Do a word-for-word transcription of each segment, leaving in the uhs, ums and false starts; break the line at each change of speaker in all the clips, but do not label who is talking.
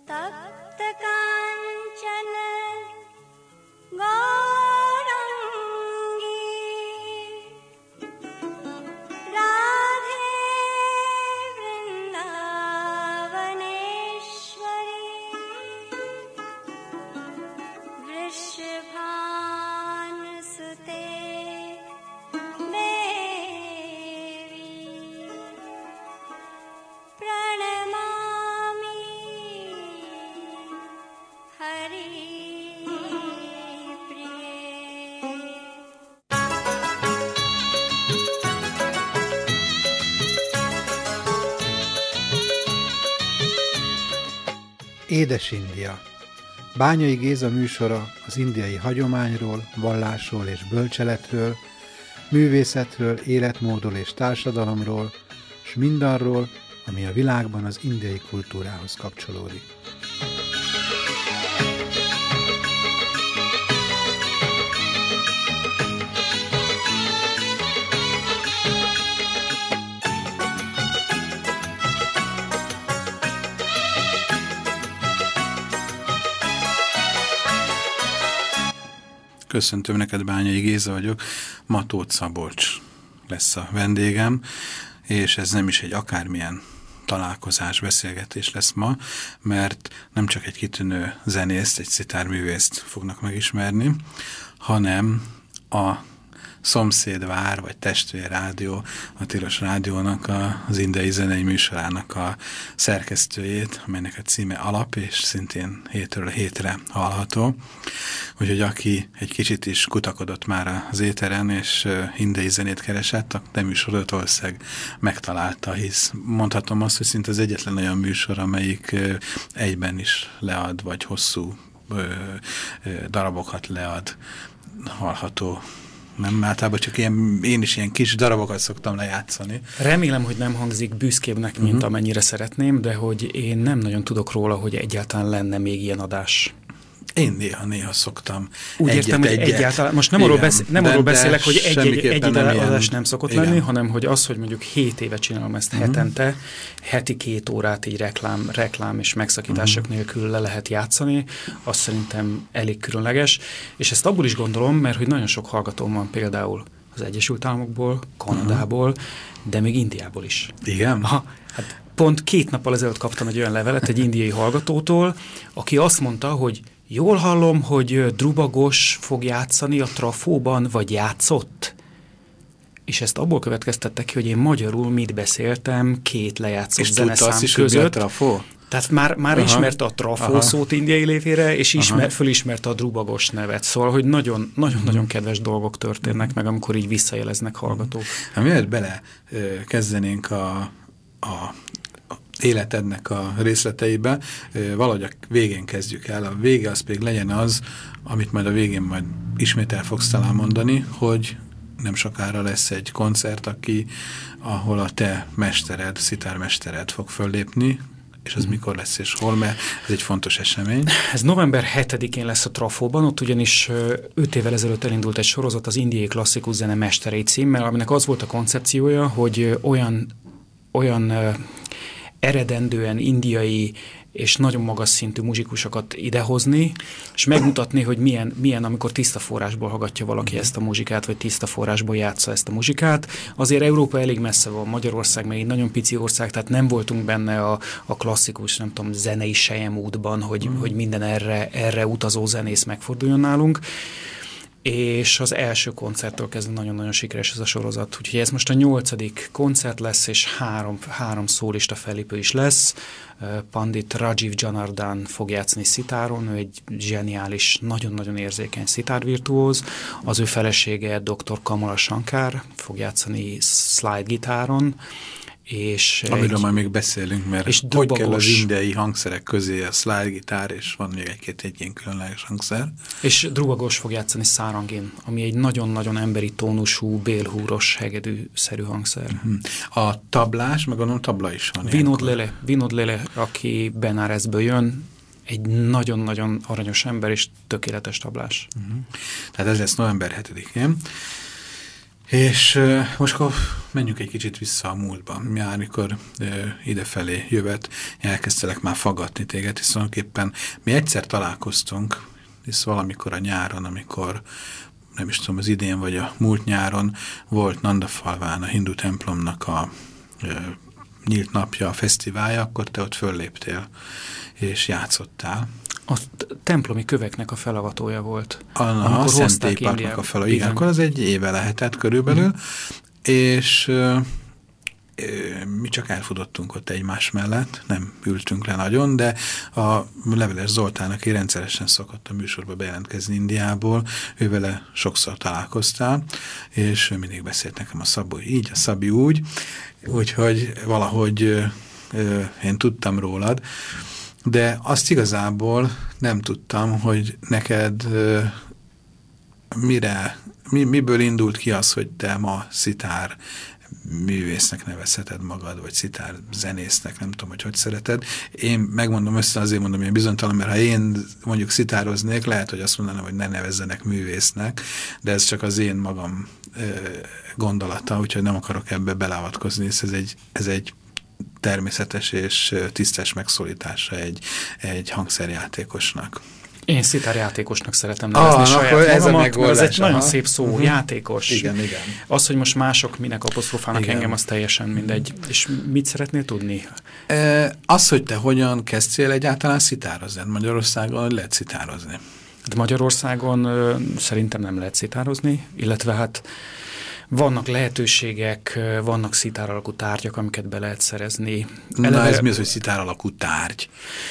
तप्त कांचन गौरांगी राधे वृंदावनेश्वरी वृषभानुसुते देवी प्रणमामि Hari
Édes India. Bányai Géza műsora az indiai hagyományról, vallásról és bölcseletről, művészetről, életmódról és társadalomról, s mindarról, ami a világban az indiai kultúrához kapcsolódik.
Köszöntöm neked, Bányai Géza vagyok, ma Tóth Szabolcs lesz a vendégem, és ez nem is egy akármilyen találkozás, beszélgetés lesz ma, mert nem csak egy kitűnő zenészt, egy szitárművészt fognak megismerni, hanem a szomszédvár, vagy testvérrádió, a Tilos Rádiónak, a, az indiai zenei műsorának a szerkesztőjét, amelynek a címe Alap, és szintén hétről hétre hallható. Úgyhogy aki egy kicsit is kutakodott már az éteren, és uh, indiai zenét keresett, a te műsorodat valószínűleg megtalálta, hisz mondhatom azt, hogy szinte az egyetlen olyan műsor, amelyik uh, egyben is lead, vagy hosszú uh, uh, darabokat lead, hallható. Nem, általában csak ilyen, én is ilyen kis darabokat szoktam lejátszani.
Remélem, hogy nem hangzik büszkébbnek, mint uh-huh. amennyire szeretném, de hogy én nem nagyon tudok róla, hogy egyáltalán lenne még ilyen adás.
Én néha-néha szoktam.
Úgy egyet, értem, hogy egyet. Egyáltalán, most nem, igen, arról, beszél, nem arról beszélek, hogy egy, egy, egy adás nem szokott igen. lenni, hanem hogy az, hogy mondjuk hét éve csinálom ezt uh-huh. hetente, heti két órát így reklám, reklám és megszakítások uh-huh. nélkül le lehet játszani, az szerintem elég különleges, és ezt abból is gondolom, mert hogy nagyon sok hallgatóm van például az Egyesült Államokból, Kanadából, uh-huh. de még Indiából is.
Igen?
Aha, hát pont két nappal ezelőtt kaptam egy olyan levelet egy indiai hallgatótól, aki azt mondta, hogy jól hallom, hogy Dhruba Ghosh fog játszani a Trafóban, vagy játszott? És ezt abból következtette ki, hogy én magyarul mit beszéltem két lejátszott zeneszám között. És tudta azt is, hogy mi a Trafó? Tehát már, már ismerte a Trafó aha. szót indiai lévére, és ismer, fölismerte a Dhruba Ghosh nevet. Szóval, hogy nagyon-nagyon uh-huh. kedves dolgok történnek meg, amikor így visszajeleznek hallgatók.
Hát miért bele kezdenénk a, a életednek a részleteibe, valahogy a végén kezdjük el. A vége az pedig legyen az, amit majd a végén majd ismét el fogsz talán mondani, hogy nem sokára lesz egy koncert, aki, ahol a te mestered, szitármestered fog föllépni, és az mm. mikor lesz és hol, mert ez egy fontos esemény.
Ez november hetedikén lesz a Trafóban, ott ugyanis öt évvel ezelőtt elindult egy sorozat az indiai klasszikus zene mesterei címmel, aminek az volt a koncepciója, hogy olyan, olyan eredendően indiai és nagyon magas szintű muzsikusokat idehozni, és megmutatni, hogy milyen, milyen amikor tiszta forrásból hallgatja valaki mm. ezt a muzsikát, vagy tiszta forrásból játsza ezt a muzsikát. Azért Európa elég messze van, Magyarország meg egy nagyon pici ország, tehát nem voltunk benne a, a klasszikus, nem tudom, zenei selyemútban, hogy, mm. hogy minden erre, erre utazó zenész megforduljon nálunk. És az első koncerttől kezdve nagyon-nagyon sikeres ez a sorozat. Úgyhogy ez most a nyolcadik koncert lesz, és három, három szólista fellépő is lesz. Pandit Rajiv Janardhan fog játszani szitáron, ő egy zseniális, nagyon-nagyon érzékeny szitárvirtuóz. Az ő felesége doktor Kamala Shankar fog játszani slide gitáron. És
amiről egy, majd még beszélünk, mert és hogy kell az indiai hangszerek közé a slide gitár, és van még egy-két egy ilyen különleges hangszer.
És Dhruba Ghosh fog játszani szárangin, ami egy nagyon-nagyon emberi tónusú, bélhúros, hegedű-szerű hangszer.
Uh-huh. A tablás, meg gondolom tabla is van.
Vinod Lele, Vinod Lele, aki Benaresből jön, egy nagyon-nagyon aranyos ember, és tökéletes tablás.
Uh-huh. Tehát ez lesz november hetedikén. És uh, most akkor menjünk egy kicsit vissza a múltba. Mi amikor uh, idefelé jövet, elkezdtelek már faggatni téged, hiszen tulajdonképpen mi egyszer találkoztunk, hisz valamikor a nyáron, amikor nem is tudom, az idén vagy a múlt nyáron volt Nandafalván a hindu templomnak a uh, nyílt napja, a fesztiválja, akkor te ott fölléptél és játszottál.
A templomi köveknek a felavatója volt.
A, a Szentélyparknak a felavatója. Igen, akkor az egy éve lehetett körülbelül, mm. és ö, ö, mi csak elfutottunk ott egymás mellett, nem ültünk le nagyon, de a Leveles Zoltán, aki rendszeresen szokott a műsorba bejelentkezni Indiából, ő vele sokszor találkoztál, és ő mindig beszélt nekem a Szabó így, a Szabi úgy, úgyhogy valahogy ö, ö, én tudtam rólad, de azt igazából nem tudtam, hogy neked ö, mire, mi, miből indult ki az, hogy te ma szitár művésznek nevezheted magad, vagy szitár zenésznek, nem tudom, hogy hogy szereted. Én megmondom össze, azért mondom, hogy bizonytalan, mert ha én mondjuk szitároznék, lehet, hogy azt mondanám, hogy ne nevezzenek művésznek, de ez csak az én magam ö, gondolata, úgyhogy nem akarok ebbe beleavatkozni, hisz ez egy, ez egy természetes és tisztes megszólítása egy, egy hangszerjátékosnak.
Én szitárjátékosnak szeretem nevezni ah, saját magamat, ez, a megoldás, ez egy aha. nagyon szép szó, uh-huh. játékos.
Igen, igen.
Az, hogy most mások minek apostrofálnak igen. engem, az teljesen mindegy. És mit szeretnél tudni?
E, az, hogy te hogyan kezdtél egyáltalán szitározni? Magyarországon lehet szitározni?
Hát Magyarországon ö, szerintem nem lehet szitározni, illetve hát vannak lehetőségek, vannak szitár alakú tárgyak, amiket be lehet szerezni.
Eleve, na ez mi az, hogy szitár alakú tárgy?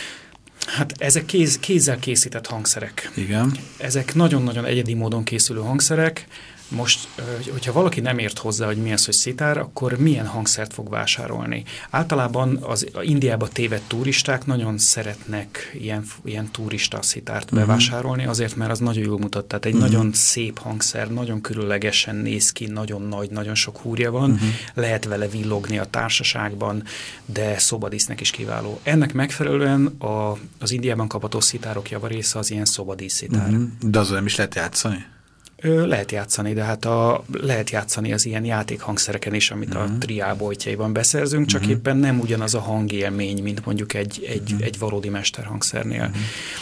Hát ezek kéz, kézzel készített hangszerek.
Igen.
Ezek nagyon-nagyon egyedi módon készülő hangszerek. Most, hogyha valaki nem ért hozzá, hogy mi az, hogy szitár, akkor milyen hangszert fog vásárolni? Általában az Indiába tévedt turisták nagyon szeretnek ilyen, ilyen turista szitárt uh-huh. bevásárolni, azért, mert az nagyon jól mutat. Tehát egy uh-huh. nagyon szép hangszer, nagyon különlegesen néz ki, nagyon nagy, nagyon sok húrja van, uh-huh. lehet vele villogni a társaságban, de szobadísznek is kiváló. Ennek megfelelően a, az Indiában kapható szitárok javarésze az ilyen szobadísz szitár. Uh-huh.
De azon nem is lehet játszani?
Ö, lehet játszani, de hát a, lehet játszani az ilyen játékhangszereken is, amit uh-huh. a triáboltjaiban beszerzünk, csak uh-huh. éppen nem ugyanaz a hangélmény, mint mondjuk egy, egy, uh-huh. egy valódi mesterhangszernél. Uh-huh.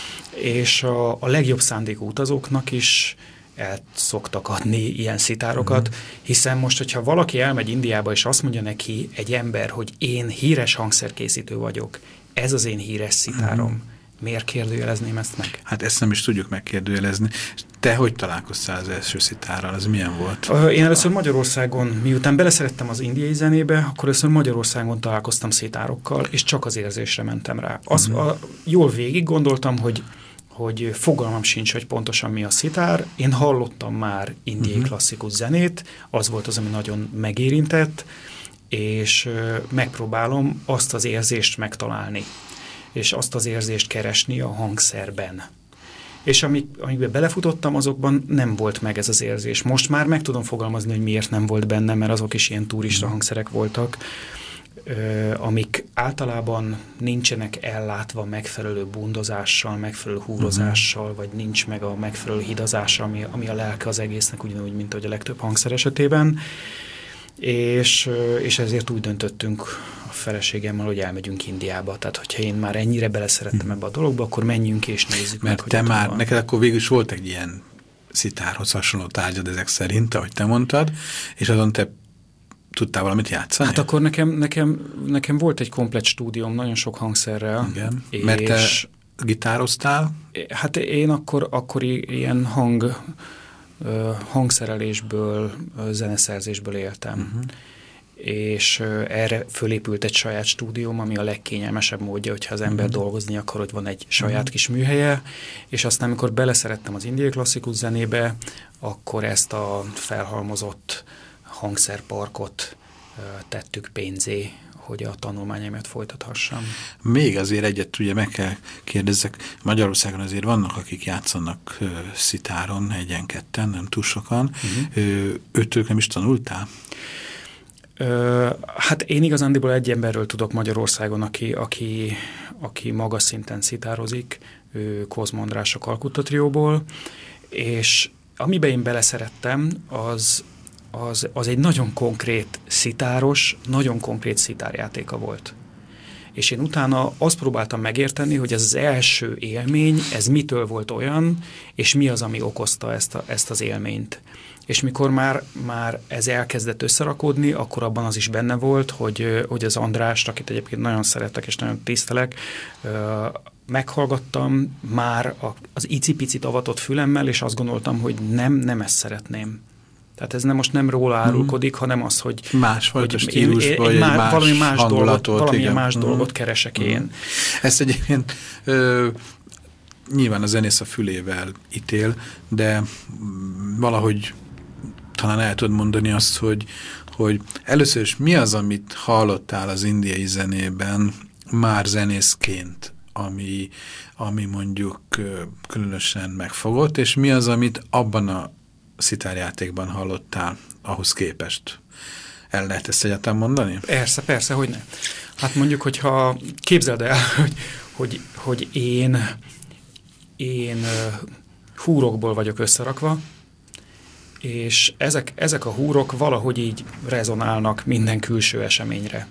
És a, a legjobb szándékú utazóknak is el szoktak adni ilyen szitárokat, uh-huh. hiszen most, hogyha valaki elmegy Indiába, és azt mondja neki egy ember, hogy én híres hangszerkészítő vagyok, ez az én híres szitárom, uh-huh. miért kérdőjelezném ezt meg?
Hát ezt nem is tudjuk megkérdőjelezni. Te hogy találkoztál az első szitárral? Az milyen volt?
Én először Magyarországon, miután beleszerettem az indiai zenébe, akkor először Magyarországon találkoztam szitárokkal, és csak az érzésre mentem rá. Az, uh-huh. a, jól végig gondoltam, hogy, hogy fogalmam sincs, hogy pontosan mi a szitár. Én hallottam már indiai uh-huh. klasszikus zenét, az volt az, ami nagyon megérintett, és megpróbálom azt az érzést megtalálni, és azt az érzést keresni a hangszerben. És amik, amikbe belefutottam, azokban nem volt meg ez az érzés. Most már meg tudom fogalmazni, hogy miért nem volt benne, mert azok is ilyen turista hangszerek voltak, amik általában nincsenek ellátva megfelelő bundozással, megfelelő húrozással, uh-huh. vagy nincs meg a megfelelő hidazása, ami, ami a lelke az egésznek, ugyanúgy, mint ahogy a legtöbb hangszer esetében. És, és ezért úgy döntöttünk a feleségemmel, hogy elmegyünk Indiába. Tehát, hogyha én már ennyire beleszerettem ebbe a dologba, akkor menjünk és nézzük
mert
meg,
te már, van. Neked akkor végül is volt egy ilyen szitárhoz hasonló tárgyad ezek szerint, ahogy te mondtad, és azon te tudtál valamit játszani?
Hát akkor nekem, nekem, nekem volt egy komplett stúdióm, nagyon sok hangszerrel.
Igen, és mert te gitároztál?
Hát én akkor, akkor ilyen hang... hangszerelésből, zeneszerzésből éltem. Uh-huh. És erre fölépült egy saját stúdióm, ami a legkényelmesebb módja, hogyha az ember uh-huh. dolgozni akar, hogy van egy saját uh-huh. kis műhelye, és aztán, amikor beleszerettem az indiai klasszikus zenébe, akkor ezt a felhalmozott hangszerparkot tettük pénzé, hogy a tanulmányaimat folytathassam. Még
azért egyet ugye meg kell kérdezzek, Magyarországon azért vannak, akik játszanak uh, szitáron, egyen-ketten, nem túl sokan. Uh-huh. Uh, őtől nem is tanultál?
Uh, hát én igazándiból egy emberről tudok Magyarországon, aki, aki, aki magas szinten szitározik, ő Kozma András a Kalkutta Trióból, és amiben én beleszerettem, az az, az egy nagyon konkrét szitáros, nagyon konkrét szitárjátéka volt. És én utána azt próbáltam megérteni, hogy ez az első élmény, ez mitől volt olyan, és mi az, ami okozta ezt, a, ezt az élményt. És mikor már, már ez elkezdett összerakódni, akkor abban az is benne volt, hogy, hogy az Andrást, akit egyébként nagyon szeretek és nagyon tisztelek, meghallgattam már az icipicit avatott fülemmel, és azt gondoltam, hogy nem, nem ezt szeretném. Tehát ez nem most nem róla árulkodik, hanem az, hogy
másfajta stílus, vagy
má,
más
valami más dolgot, valamilyen
igen.
más
uh-huh.
dolgot keresek uh-huh. én.
Ezt egyébként ö, nyilván a zenész a fülével ítél, de valahogy talán el tudod mondani azt, hogy, hogy először is mi az, amit hallottál az indiai zenében már zenészként, ami, ami mondjuk különösen megfogott, és mi az, amit abban a szitárjátékban hallottál ahhoz képest? El lehet ezt egyáltalán mondani?
Persze, persze, hogy ne. Hát mondjuk, hogyha képzeld el, hogy, hogy, hogy én, én húrokból vagyok összerakva, és ezek, ezek a húrok valahogy így rezonálnak minden külső eseményre.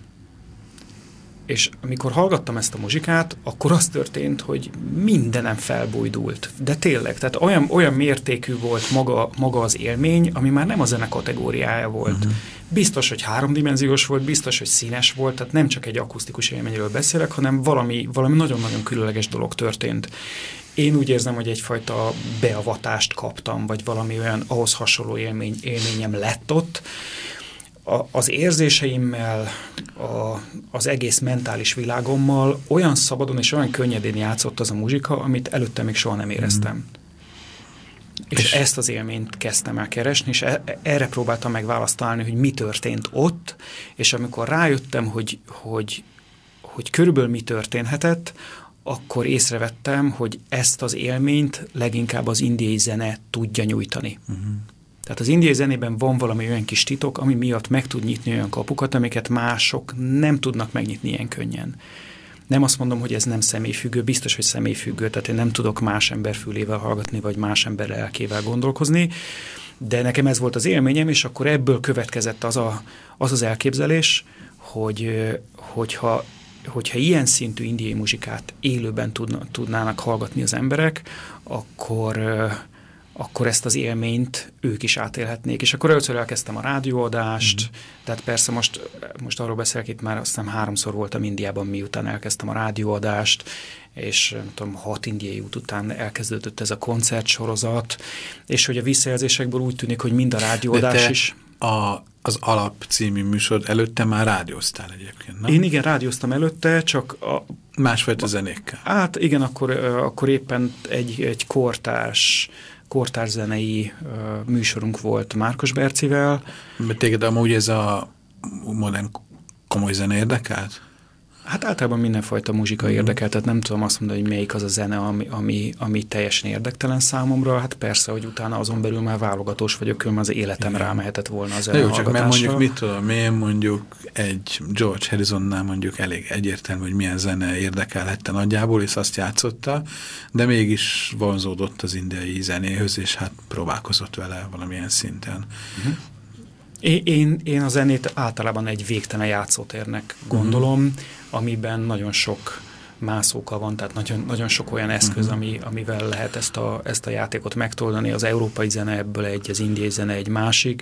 És amikor hallgattam ezt a muzsikát, akkor az történt, hogy mindenem felbújdult. De tényleg, tehát olyan, olyan mértékű volt maga, maga az élmény, ami már nem a zene kategóriája volt. Uh-huh. Biztos, hogy háromdimenziós volt, biztos, hogy színes volt, tehát nem csak egy akusztikus élményről beszélek, hanem valami, valami nagyon-nagyon különleges dolog történt. Én úgy érzem, hogy egyfajta beavatást kaptam, vagy valami olyan ahhoz hasonló élmény, élményem lett ott. A, az érzéseimmel, a, az egész mentális világommal olyan szabadon és olyan könnyedén játszott az a muzsika, amit előtte még soha nem éreztem. Mm. És, és ezt az élményt kezdtem el keresni, és e, erre próbáltam meg választ találni, hogy mi történt ott, és amikor rájöttem, hogy, hogy, hogy körülbelül mi történhetett, akkor észrevettem, hogy ezt az élményt leginkább az indiai zene tudja nyújtani. Uh-huh. Tehát az indiai zenében van valami olyan kis titok, ami miatt meg tud nyitni olyan kapukat, amiket mások nem tudnak megnyitni ilyen könnyen. Nem azt mondom, hogy ez nem személyfüggő, biztos, hogy személyfüggő, tehát én nem tudok más ember fülével hallgatni, vagy más ember lelkével gondolkozni, de nekem ez volt az élményem, és akkor ebből következett az a, az, az elképzelés, hogy, hogyha hogyha ilyen szintű indiai muzsikát élőben tudna, tudnának hallgatni az emberek, akkor, akkor ezt az élményt ők is átélhetnék. És akkor először elkezdtem a rádióadást, mm. tehát persze most, most arról beszélek, itt már azt hiszem háromszor voltam Indiában, miután elkezdtem a rádióadást, és nem tudom, hat indiai út után elkezdődött ez a koncertsorozat, és hogy a visszajelzésekből úgy tűnik, hogy mind a rádióadás is...
A, az Alap című műsor előtte már rádióztál egyébként, nem?
Én igen, rádióztam előtte, csak... A,
másfajta zenékkel.
Hát igen, akkor, akkor éppen egy, egy kortárs, kortárs zenei uh, műsorunk volt Márkos Bercivel.
Mert téged amúgy ez a modern komoly zene érdekelt?
Hát általában mindenfajta muzsika uh-huh. érdekel, tehát nem tudom azt mondani, hogy melyik az a zene, ami, ami, ami teljesen érdektelen számomra. Hát persze, hogy utána azon belül már válogatós vagyok, különben az életem igen. rámehetett volna a zene
jó, csak mert mondjuk mit tudom én, mondjuk egy George Harrisonnál mondjuk elég egyértelmű, hogy milyen zene érdekelhette nagyjából, és azt játszotta, de mégis vonzódott az indiai zenéhöz, és hát próbálkozott vele valamilyen szinten. Uh-huh.
Én, én a zenét általában egy végtelen játszótérnek gondolom, uh-huh. amiben nagyon sok mászóka van, tehát nagyon, nagyon sok olyan eszköz, uh-huh. ami, amivel lehet ezt a, ezt a játékot megtoldani. Az európai zene ebből egy, az indiai zene egy másik.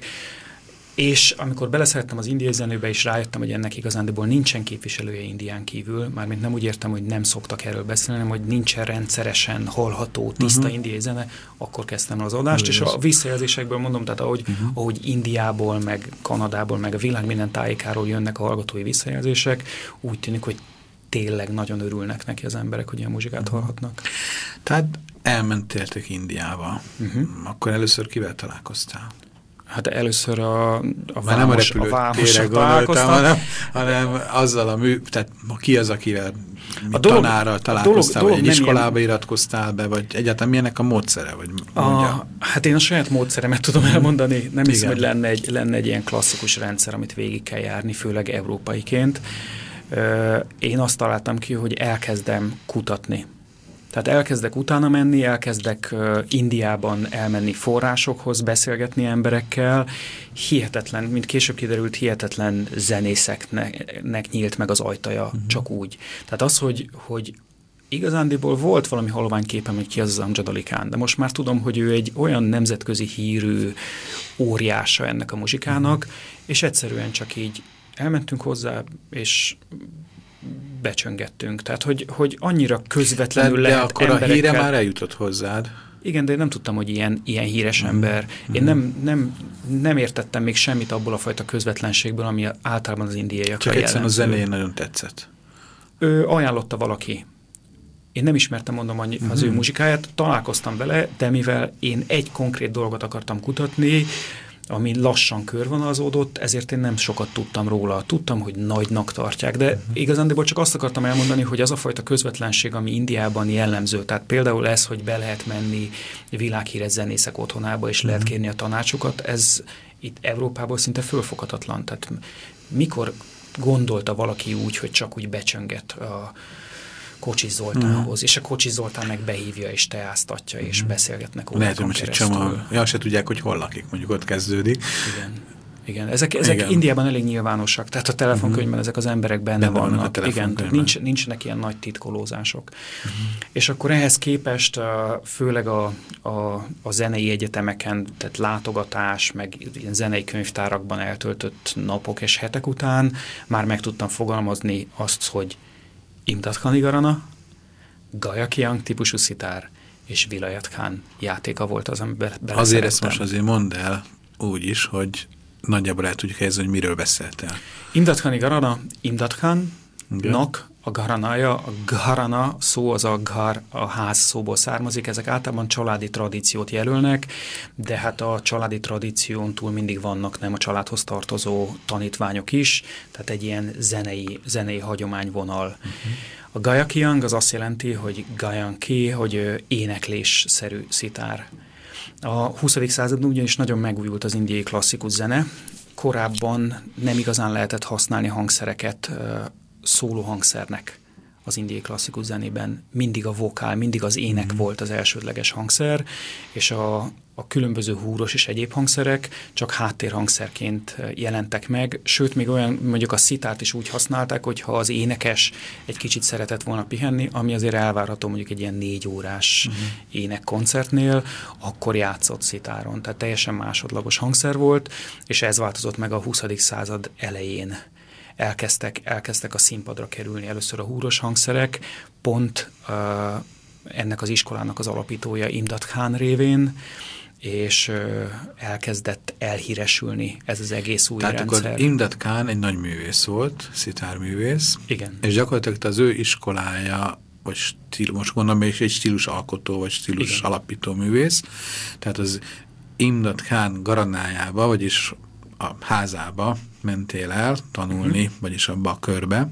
És amikor beleszerettem az indiai zenébe, és rájöttem, hogy ennek igazándiból nincsen képviselője Indián kívül, mármint nem úgy értem, hogy nem szoktak erről beszélni, hanem hogy nincsen rendszeresen hallható, tiszta uh-huh. indiai zene, akkor kezdtem el az adást, uh-huh. és a visszajelzésekből mondom, tehát ahogy, uh-huh. ahogy Indiából, meg Kanadából, meg a világ minden tájékáról jönnek a hallgatói visszajelzések, úgy tűnik, hogy tényleg nagyon örülnek neki az emberek, hogy ilyen muzsikát uh-huh. hallhatnak.
Tehát elmentéltek Indiába. Uh-huh. Akkor először kivel találkoztál?
Hát először a, a
vámos, a vámosra gondoltam, hanem, hanem azzal a mű, tehát ki az, akivel a dolog, tanárral találkoztál, dolog, vagy egy iskolába ilyen... iratkoztál be, vagy egyáltalán milyenek a módszere, vagy mondja?
A, hát én a saját módszeremet tudom elmondani, nem igen. hiszem, hogy lenne egy, lenne egy ilyen klasszikus rendszer, amit végig kell járni, főleg európaiként. Én azt találtam ki, hogy elkezdem kutatni. Tehát elkezdek utána menni, elkezdek uh, Indiában elmenni forrásokhoz, beszélgetni emberekkel, hihetetlen, mint később kiderült, hihetetlen zenészeknek nyílt meg az ajtaja, uh-huh. csak úgy. Tehát az, hogy, hogy igazándiból volt valami halványképem, hogy ki az az Amjad Ali Khan, de most már tudom, hogy ő egy olyan nemzetközi hírű óriása ennek a muzsikának, uh-huh. és egyszerűen csak így elmentünk hozzá, és becsöngettünk. Tehát, hogy, hogy annyira közvetlenül de,
de
lehet
akkor
emberekkel...
a híre már eljutott hozzád.
Igen, de én nem tudtam, hogy ilyen, ilyen híres
Mm-hmm.
ember. Én nem, nem, nem értettem még semmit abból a fajta közvetlenségből, ami általában az indiaiakra
Csak egyszerűen a
jellemző.
zenéjén nagyon tetszett.
Ő ajánlotta valaki. Én nem ismertem, mondom, az mm-hmm. ő muzsikáját, találkoztam vele, de mivel én egy konkrét dolgot akartam kutatni, ami lassan körvonalazódott, ezért én nem sokat tudtam róla. Tudtam, hogy nagynak tartják, de uh-huh. igazándiból csak azt akartam elmondani, hogy az a fajta közvetlenség, ami Indiában jellemző, tehát például ez, hogy be lehet menni világhíres zenészek otthonába, és uh-huh. lehet kérni a tanácsukat, ez itt Európából szinte fölfoghatatlan. Tehát mikor gondolta valaki úgy, hogy csak úgy becsönget a Kocsis Zoltánhoz, mm. és a Kocsis Zoltán meg behívja, és teáztatja, mm. és beszélgetnek órákon
Lehet, hogy most egy csomó, ja, se tudják, hogy hol lakik, mondjuk ott kezdődik.
Igen. Igen, ezek, ezek
Igen.
Indiában elég nyilvánosak, tehát a telefonkönyvben uh-huh. ezek az emberek benne, benne vannak. vannak igen, tehát nincs, nincsenek ilyen nagy titkolózások. Uh-huh. És akkor ehhez képest főleg a, a, a zenei egyetemeken, tehát látogatás, meg ilyen zenei könyvtárakban eltöltött napok és hetek után már meg tudtam fogalmazni azt, hogy Imdad Khani Gharana, Gaya Kiang típusú szitár és Vilayat Khan játéka volt az, amiben beleszerettem.
Azért ezt most azért mondd el úgy is, hogy nagyjából el tudjuk helyezni, hogy miről beszéltél.
Imdad Khani Gharana, Imdad Khannak a Gharanája, a Gharana szó az a Ghar, a ház szóból származik, ezek általában családi tradíciót jelölnek, de hát a családi tradíción túl mindig vannak nem a családhoz tartozó tanítványok is, tehát egy ilyen zenei, zenei hagyományvonal. Uh-huh. A Gaya Kiang az azt jelenti, hogy Gayan Ki, hogy éneklésszerű szitár. A huszadik században ugyanis nagyon megújult az indiai klasszikus zene. Korábban nem igazán lehetett használni hangszereket szóló hangszernek az indiai klasszikus zenében. Mindig a vokál, mindig az ének mm. volt az elsődleges hangszer, és a, a különböző húros és egyéb hangszerek csak háttérhangszerként jelentek meg, sőt, még olyan, mondjuk a szitárt is úgy használták, hogyha az énekes egy kicsit szeretett volna pihenni, ami azért elvárható mondjuk egy ilyen négy órás mm. énekkoncertnél, akkor játszott szitáron. Tehát teljesen másodlagos hangszer volt, és ez változott meg a huszadik század elején. Elkezdtek, elkezdtek a színpadra kerülni először a húros hangszerek, pont uh, ennek az iskolának az alapítója Imdad Khan révén, és uh, elkezdett elhíresülni ez az egész új
Tehát
rendszer.
Tehát akkor Imdad Khan egy nagy művész volt, szitárművész.
Igen.
És gyakorlatilag az ő iskolája, vagy stílus, most gondolom, és egy stílus alkotó, vagy stílus Igen. alapító művész. Tehát az Imdad Khan Gharanájába, vagyis a házába mentél el tanulni, uh-huh. vagyis abba a körbe,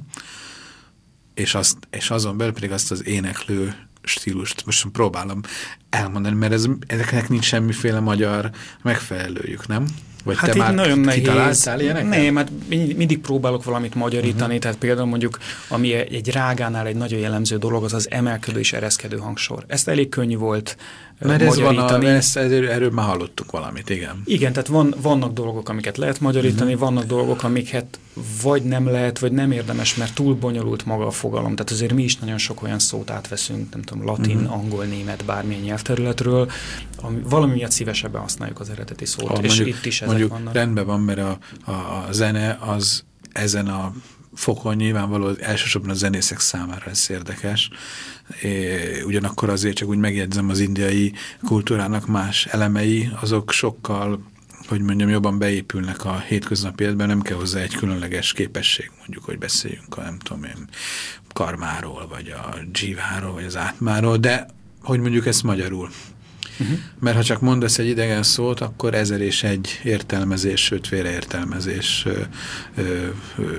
és, azt, és azon belül pedig azt az éneklő stílust most próbálom elmondani, mert ez, ezeknek nincs semmiféle magyar megfelelőjük, nem? Vagy
hát
te már
nagyon
kitaláltál ilyeneket?
Nem, hát mindig próbálok valamit magyarítani, uh-huh. tehát például mondjuk, ami egy rágánál egy nagyon jellemző dolog, az az emelkedő és ereszkedő hangsor. Ezt elég könnyű volt
Mert
magyarítani.
Ez van a, ezt, erről, erről már hallottuk valamit, igen.
Igen, tehát van, vannak dolgok, amiket lehet magyarítani, uh-huh. vannak dolgok, amiket vagy nem lehet, vagy nem érdemes, mert túl bonyolult maga a fogalom. Tehát azért mi is nagyon sok olyan szót átveszünk, nem tudom, latin, uh-huh. angol, német, bármilyen nyelvterületről, ami valami miatt szívesebben használjuk az eredeti szót, ha, és mondjuk, itt is ezek
mondjuk
vannak.
Rendben van, mert a, a, a zene az ezen a fokon nyilvánvaló elsősorban a zenészek számára ez érdekes. É, ugyanakkor azért csak úgy megjegyzem, az indiai kultúrának más elemei, azok sokkal, hogy mondjam, jobban beépülnek a hétköznapi életben, nem kell hozzá egy különleges képesség, mondjuk, hogy beszéljünk a, nem tudom én, karmáról, vagy a dzsíváról, vagy az átmáról, de hogy mondjuk ezt magyarul. Uh-huh. Mert ha csak mondasz egy idegen szót, akkor ezer és egy értelmezés, sőt félreértelmezés ö, ö, ö,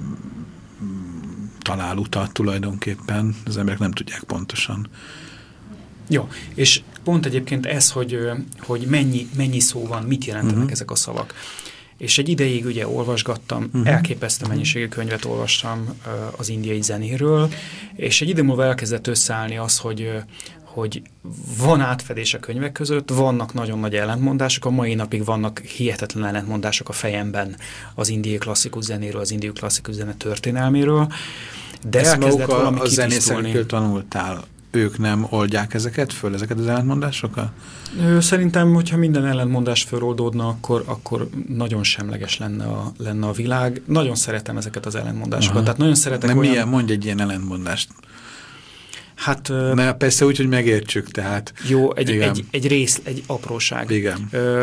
talál utat tulajdonképpen, az emberek nem tudják pontosan. Jó,
és pont egyébként ez, hogy, hogy mennyi, mennyi szó van, mit jelentenek uh-huh. ezek a szavak. És egy ideig ugye olvasgattam,
uh-huh.
elképesztő mennyiségű könyvet olvastam uh, az indiai zenéről, és egy idő múlva elkezdett összeállni az, hogy, uh, hogy van átfedés a könyvek között, vannak nagyon nagy ellentmondások, a mai napig vannak hihetetlen ellentmondások a fejemben az indiai klasszikus zenéről, az indiai klasszikus zene történelméről, de
ezt
elkezdett
a,
valami
a
kitisztulni.
zenészekről tanultál, ők nem oldják ezeket föl, ezeket az ellentmondásokat?
Szerintem, hogyha minden ellentmondás föloldódna, akkor, akkor nagyon semleges lenne a, lenne a világ. Nagyon szeretem ezeket az ellentmondásokat.
Aha.
Tehát nagyon szeretek
nem
olyan...
milyen, mondj egy ilyen ellentmondást.
Hát...
Ne, persze úgy, hogy megértsük, tehát...
Jó, egy, egy, egy rész, egy apróság.
Igen.
Ö,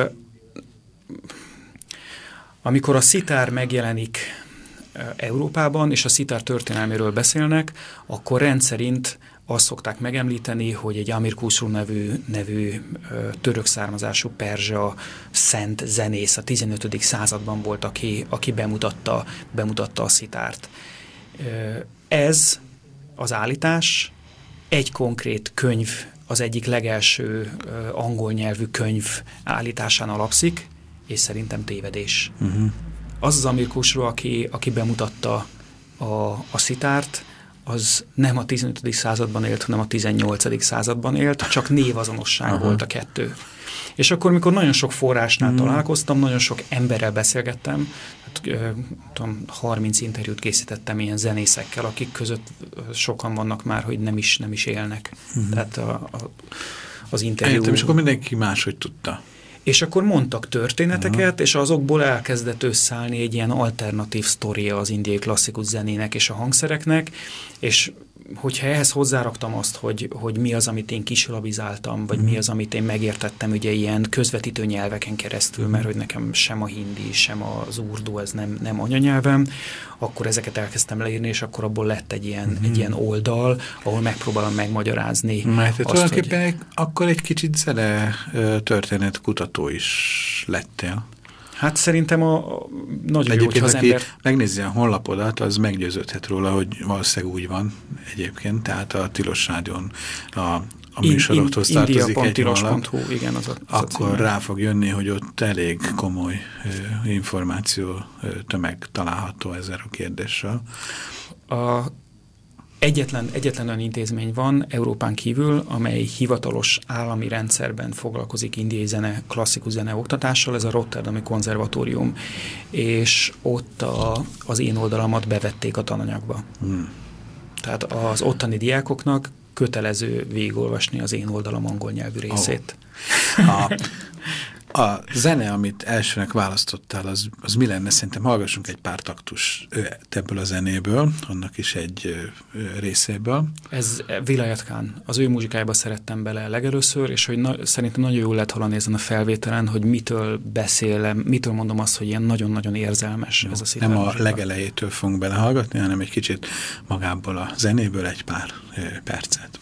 amikor a szitár megjelenik Európában, és a szitár történelméről beszélnek, akkor rendszerint azt szokták megemlíteni, hogy egy Amir Khusru nevű, nevű török származású perzsa szent zenész a tizenötödik században volt, aki, aki bemutatta, bemutatta a szitárt. Ez az állítás egy konkrét könyv, az egyik legelső angol nyelvű könyv állításán alapszik, és szerintem tévedés. Uh-huh. Az az Amir Khusru, aki, aki bemutatta a, a szitárt, az nem a tizenötödik században élt, hanem a tizennyolcadik században élt, csak névazonosság Aha. volt a kettő. És akkor, mikor nagyon sok forrásnál hmm. találkoztam, nagyon sok emberrel beszélgettem, hát, tudom, harminc interjút készítettem ilyen zenészekkel, akik között sokan vannak már, hogy nem is, nem is élnek. Hmm. Tehát a, a, az interjú...
Értem, és akkor mindenki máshogy tudta.
És akkor mondtak történeteket, Aha. és azokból elkezdett összeállni egy ilyen alternatív sztoria az indiai klasszikus zenének és a hangszereknek, és hogyha ehhez hozzáraktam azt, hogy, hogy mi az, amit én kisilabizáltam, vagy mm. mi az, amit én megértettem ugye ilyen közvetítő nyelveken keresztül, mert hogy nekem sem a hindi, sem az urdu, ez nem, nem anyanyelvem, akkor ezeket elkezdtem leírni, és akkor abból lett egy ilyen, mm. egy ilyen oldal, ahol megpróbálom megmagyarázni.
Mert azt, tulajdonképpen hogy... akkor egy kicsit zene történet kutató is lettél.
Hát szerintem a, a nagyon egyébként, jó, hogyha az ember...
megnézi a honlapodat, az meggyőződhet róla, hogy valószínűleg úgy van egyébként, tehát a Tilos Rádión a, a műsorokhoz in, in, tartozik egy honlap,
igen, az a, az
akkor a rá fog jönni, hogy ott elég komoly ö, információ ö, tömeg található ezzel a kérdéssel.
A Egyetlen, egyetlen olyan intézmény van Európán kívül, amely hivatalos állami rendszerben foglalkozik indiai zene, klasszikus zene oktatással, ez a Rotterdami Konzervatórium, és ott a, az én oldalamat bevették a tananyagba. Hmm. Tehát az ottani diákoknak kötelező végigolvasni az én oldalam angol nyelvű részét.
Oh. A, a zene, amit elsőnek választottál, az, az mi lenne? Szerintem hallgassunk egy pár taktus ebből a zenéből, annak is egy részéből.
Ez Vilayat Khan. Az ő muzsikájába szerettem bele legelőször, és hogy na, szerintem nagyon jól lehet hallani ezen a felvételen, hogy mitől beszélem, mitől mondom azt, hogy ilyen nagyon-nagyon érzelmes Jó, ez a szitár.
Nem a legelejétől fogunk belehallgatni, hanem egy kicsit magából a zenéből egy pár percet.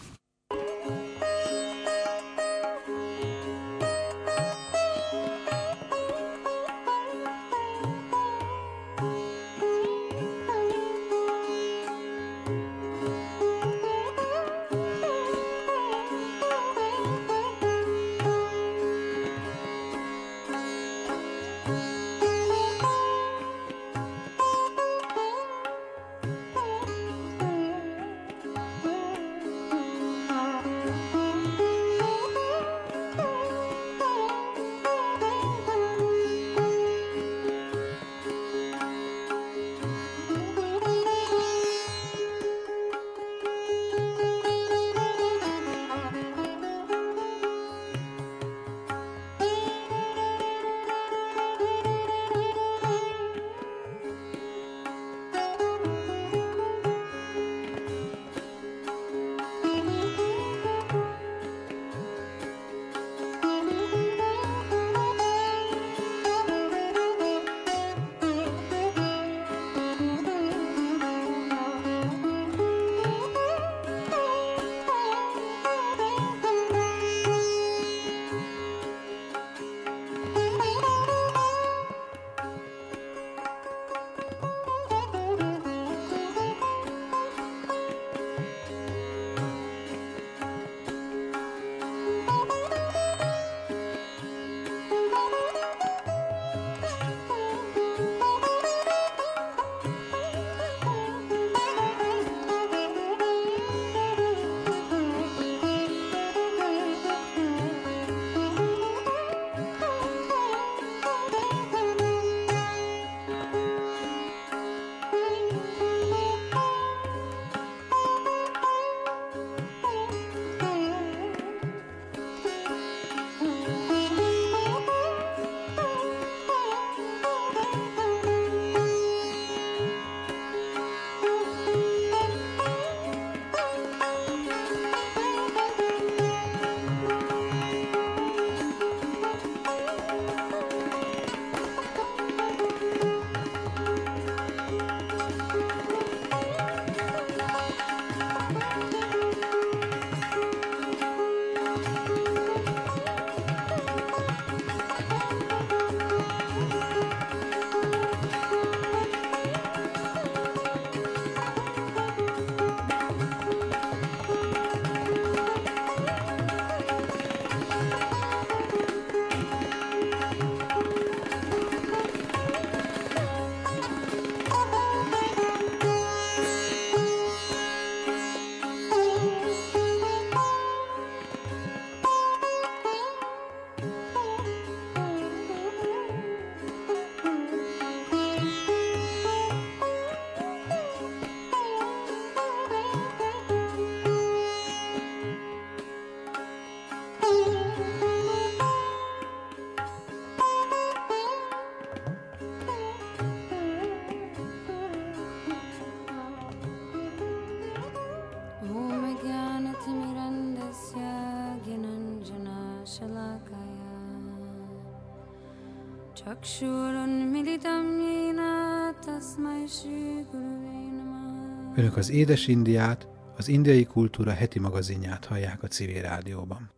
Önök az Édes Indiát, az Indiai Kultúra heti magazinját hallják a Civil Rádióban.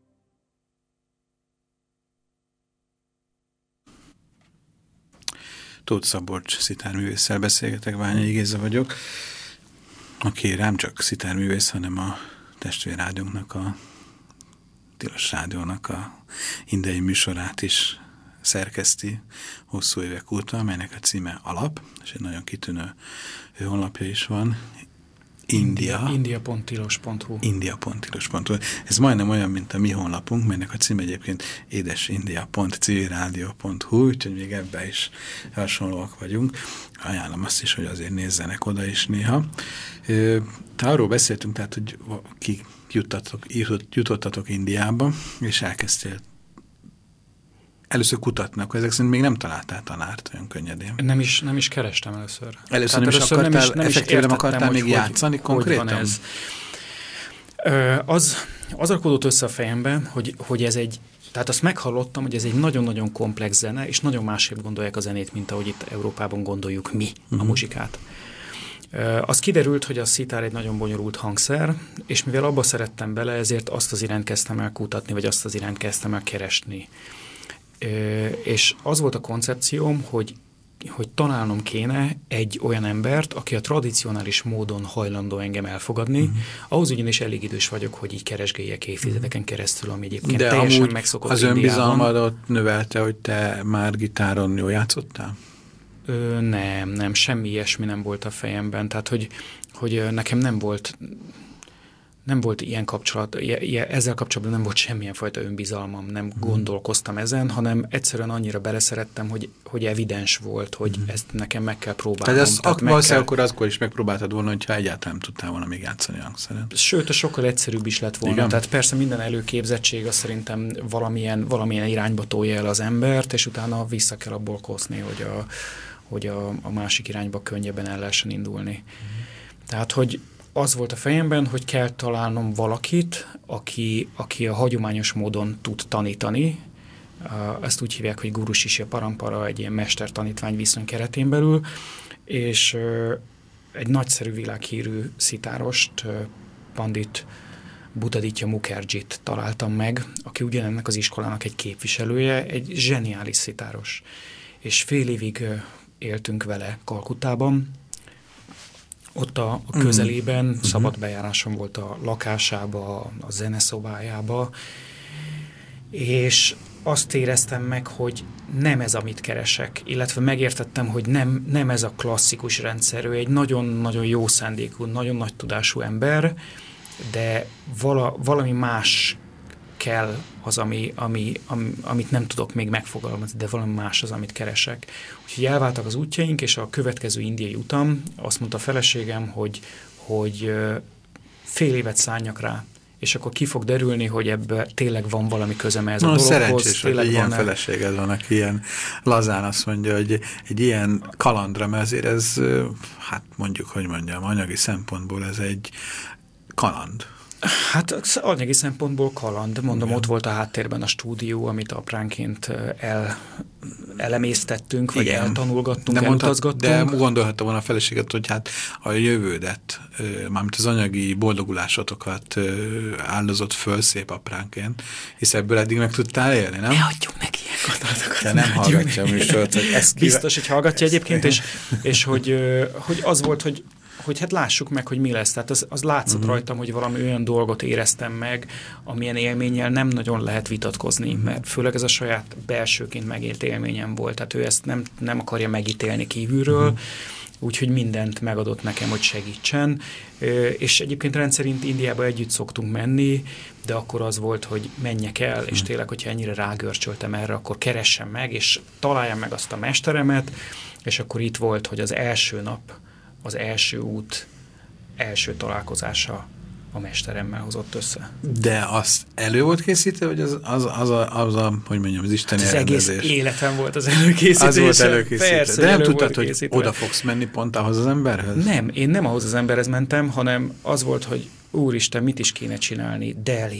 Tóth Szabolcs szitárművésszel beszélgetek, Bányai Géza vagyok, aki nem csak szitárművész, hanem a testvérrádiónknak, a Tilos Rádiónak a indiai műsorát is szerkeszti hosszú évek óta, amelynek a címe Alap, és egy nagyon kitűnő honlapja is van. India.
India pont tilos pont hu.
India pont tilos pont hu. Ez majdnem olyan, mint a mi honlapunk, melynek a címe egyébként édesindia pont civilrádió pont hu, úgyhogy még ebben is hasonlóak vagyunk. Ajánlom azt is, hogy azért nézzenek oda is néha. Te arról beszéltünk, tehát, hogy ki juttatok, jutottatok Indiába, és elkezdtél először kutatnak, ezek szerint még nem találtál tanárt olyan könnyedén.
Nem is, nem is kerestem először.
Először nem is akartál, nem is, nem effektíve nem akartál még hogy, játszani hogy, konkrétan? Hogy van ez.
Ö, az, az rakódott össze a fejemben, hogy, hogy ez egy, tehát azt meghallottam, hogy ez egy nagyon-nagyon komplex zene, és nagyon másképp gondolják a zenét, mint ahogy itt Európában gondoljuk mi uh-huh. a muzsikát. Ö, az kiderült, hogy a szitár egy nagyon bonyolult hangszer, és mivel abba szerettem bele, ezért azt az irányt kezdtem el kutatni, vagy azt az irányt kezdtem el keresni. Ö, és az volt a koncepcióm, hogy, hogy találnom kéne egy olyan embert, aki a tradicionális módon hajlandó engem elfogadni. Uh-huh. Ahhoz ugyanis elég idős vagyok, hogy így keresgéljek évtizedeken keresztül, ami egyébként
de
teljesen megszokott
az
Indiában.
önbizalmadat növelte, hogy te már gitáron jól játszottál?
Ö, nem, nem, semmi ilyesmi nem volt a fejemben. Tehát, hogy, hogy nekem nem volt... Nem volt ilyen kapcsolat, ezzel kapcsolatban nem volt semmilyen fajta önbizalmam, nem hmm. gondolkoztam ezen, hanem egyszerűen annyira beleszerettem, hogy, hogy evidens volt, hogy hmm. ezt nekem meg kell próbálnom.
Tehát ezt ak- valószínűleg kell... akkor azkor is megpróbáltad volna, hogyha egyáltalán nem tudtál volna még játszani hangszeren.
Sőt, sokkal egyszerűbb is lett volna. Igen? Tehát persze minden előképzettség az szerintem valamilyen, valamilyen irányba tolja el az embert, és utána vissza kell abból koszni, hogy a, hogy a, a másik irányba könnyebben el lehessen indulni. Hmm. Tehát, hogy az volt a fejemben, hogy kell találnom valakit, aki, aki a hagyományos módon tud tanítani. Ezt úgy hívják, hogy Guru Sisya Parampara, egy ilyen mester-tanítvány viszony keretén belül, és egy nagyszerű világhírű szitárost, Pandit Buddhaditya Mukherjit találtam meg, aki ugyanennek az iskolának egy képviselője, egy zseniális szitáros. És fél évig éltünk vele Kalkuttában. Ott a, a közelében mm. szabad bejárásom volt a lakásába, a zeneszobájába, és azt éreztem meg, hogy nem ez, amit keresek, illetve megértettem, hogy nem, nem ez a klasszikus rendszer, ő egy nagyon-nagyon jó szándékú, nagyon nagy tudású ember, de vala, valami más kell az, ami, ami, ami, amit nem tudok még megfogalmazni, de valami más az, amit keresek. Úgyhogy elváltak az útjaink, és a következő indiai utam, azt mondta a feleségem, hogy, hogy fél évet szálljak rá, és akkor ki fog derülni, hogy ebben tényleg van valami közem ez no, a dologhoz.
Szerencsés, hogy ilyen feleséged van, aki ilyen lazán azt mondja, hogy egy ilyen kalandra, mert azért ez, hát mondjuk, hogy mondjam, anyagi szempontból ez egy kaland.
Hát anyagi szempontból kaland. Mondom, igen. Ott volt a háttérben a stúdió, amit apránként el, elemésztettünk, vagy igen. eltanulgattunk, elutazgattunk.
De gondolhatta volna a feleséget, hogy hát a jövődet, mármint az anyagi boldogulásotokat áldozott föl szép apránként, hisz ebből eddig meg tudtál élni, nem?
Ne adjuk neki ilyen gondolatokat.
De nem hallgatja a műsort, hogy ezt kive...
Biztos, hogy hallgatja ezt egyébként, és, és hogy, hogy az volt, hogy hogy hát lássuk meg, hogy mi lesz. Tehát az, az látszott uh-huh. rajtam, hogy valami olyan dolgot éreztem meg, amilyen élménnyel nem nagyon lehet vitatkozni, uh-huh. mert főleg ez a saját belsőként megélt élményem volt. Tehát ő ezt nem, nem akarja megítélni kívülről, uh-huh. úgyhogy mindent megadott nekem, hogy segítsen. És egyébként rendszerint Indiába együtt szoktunk menni, de akkor az volt, hogy menjek el, és tényleg, hogyha ennyire rágörcsöltem erre, akkor keressem meg, és találjam meg azt a mesteremet, és akkor itt volt, hogy az első nap az első út első találkozása a mesteremmel hozott össze.
De azt elő volt készítve, vagy az, az, az, a, az a, hogy mondjam, az isteni
hát az
elrendezés?
Egész életem volt az előkészítés.
Az volt előkészítve.
Persze,
de nem
elő
tudtad, hogy
készítve.
Oda fogsz menni pont ahhoz az emberhez?
Nem, én nem ahhoz az emberhez mentem, hanem az volt, hogy úristen, mit is kéne csinálni Delhi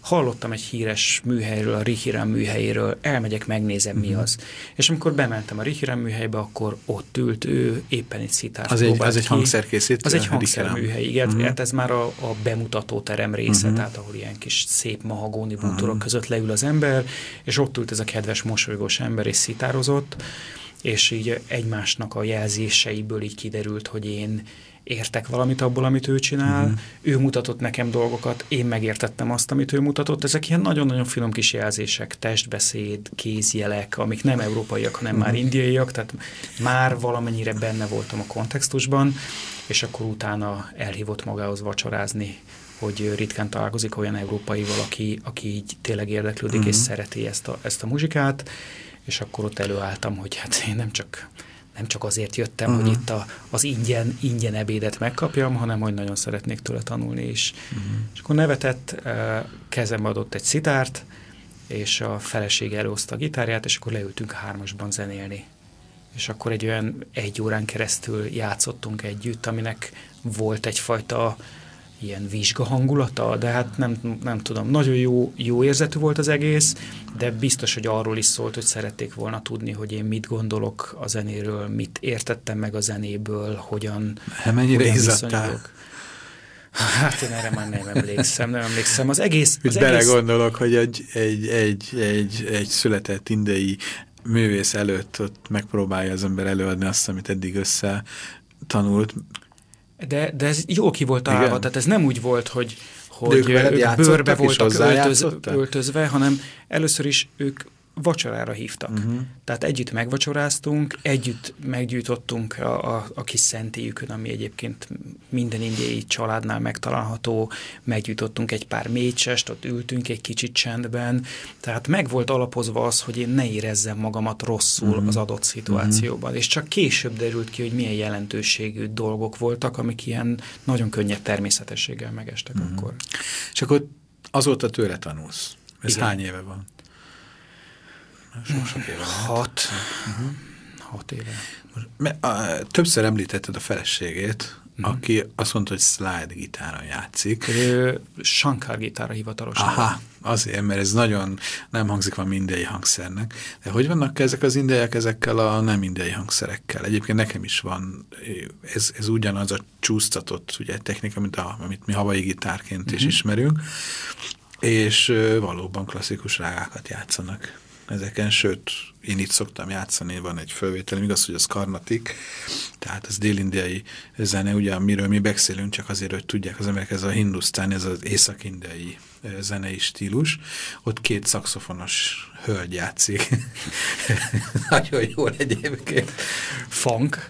hallottam egy híres műhelyről, a Richiren műhelyéről, elmegyek, megnézem, uh-huh. mi az. És amikor bementem a Richiren műhelybe, akkor ott ült ő, éppen egy szitárt
az
próbált
egy, az
ki.
egy hangszerkészítő?
Az egy hangszerműhely, igen. Uh-huh. Hát ez már a, a bemutatóterem része, uh-huh. tehát ahol ilyen kis szép mahagóni bútorok uh-huh. között leül az ember, és ott ült ez a kedves, mosolygós ember, és szitározott, és így egymásnak a jelzéseiből így kiderült, hogy én értek valamit abból, amit ő csinál, uh-huh. ő mutatott nekem dolgokat, én megértettem azt, amit ő mutatott. Ezek ilyen nagyon-nagyon finom kis jelzések, testbeszéd, kézjelek, amik nem európaiak, hanem uh-huh. már indiaiak, tehát már valamennyire benne voltam a kontextusban, és akkor utána elhívott magához vacsorázni, hogy ritkán találkozik olyan európaival, aki, aki így tényleg érdeklődik uh-huh. és szereti ezt a, ezt a muzsikát, és akkor ott előálltam, hogy hát én nem csak... nem csak azért jöttem, uh-huh. hogy itt a, az ingyen, ingyen ebédet megkapjam, hanem hogy nagyon szeretnék tőle tanulni is. Uh-huh. És akkor nevetett, kezembe adott egy szitárt, és a felesége előhozta a gitárját, és akkor leültünk hármasban zenélni. És akkor egy olyan egy órán keresztül játszottunk együtt, aminek volt egyfajta ilyen vizsga hangulata, de hát nem, nem tudom, nagyon jó, jó érzetű volt az egész, de biztos, hogy arról is szólt, hogy szerették volna tudni, hogy én mit gondolok a zenéről, mit értettem meg a zenéből, hogyan,
mennyire
hogyan
izzadtál?
Hát én erre már nem emlékszem, nem emlékszem. Az egész...
Úgy
az egész...
belegondolok, hogy egy, egy, egy, egy, egy született indiai művész előtt ott megpróbálja az ember előadni azt, amit eddig össze tanult.
De, de ez jól ki volt állva, tehát ez nem úgy volt, hogy, hogy
ők,
ők bőrbe voltak öltöz, öltözve, hanem először is ők vacsorára hívtak. Uh-huh. Tehát együtt megvacsoráztunk, együtt meggyújtottunk a, a, a kis szentélyükön, ami egyébként minden indiai családnál megtalálható, meggyújtottunk egy pár mécsest, ott ültünk egy kicsit csendben, tehát meg volt alapozva az, hogy én ne érezzem magamat rosszul uh-huh. az adott szituációban, uh-huh. és csak később derült ki, hogy milyen jelentőségű dolgok voltak, amik ilyen nagyon könnyed természetességgel megestek uh-huh. akkor.
És akkor azóta tőle tanulsz. Ez
igen.
hány éve van? Sok-sok éve.
Hat. Uh-huh. Hat éve.
Most, a, többször említetted a feleségét, uh-huh. aki azt mondta, hogy slide gitáron játszik.
Ő Shankar gitára hivatalosan.
Aha, azért, mert ez nagyon nem hangzik valami indiai hangszernek. De hogy vannak ezek az indiaiak ezekkel a nem indiai hangszerekkel? Egyébként nekem is van, ez, ez ugyanaz a csúsztatott ugye, technika, mint a, amit mi havai gitárként uh-huh. is ismerünk, és valóban klasszikus rágákat játszanak ezeken, sőt, én itt szoktam játszani, van egy fölvételem, igaz, hogy az karnatik, tehát ez dél-indiai zene, ugye, amiről mi beszélünk, csak azért, hogy tudják az emberek, ez a hindusztán, ez az észak-indiai zenei stílus, ott két szaxofonos hölgy játszik. Nagyon jól egyébként.
Funk.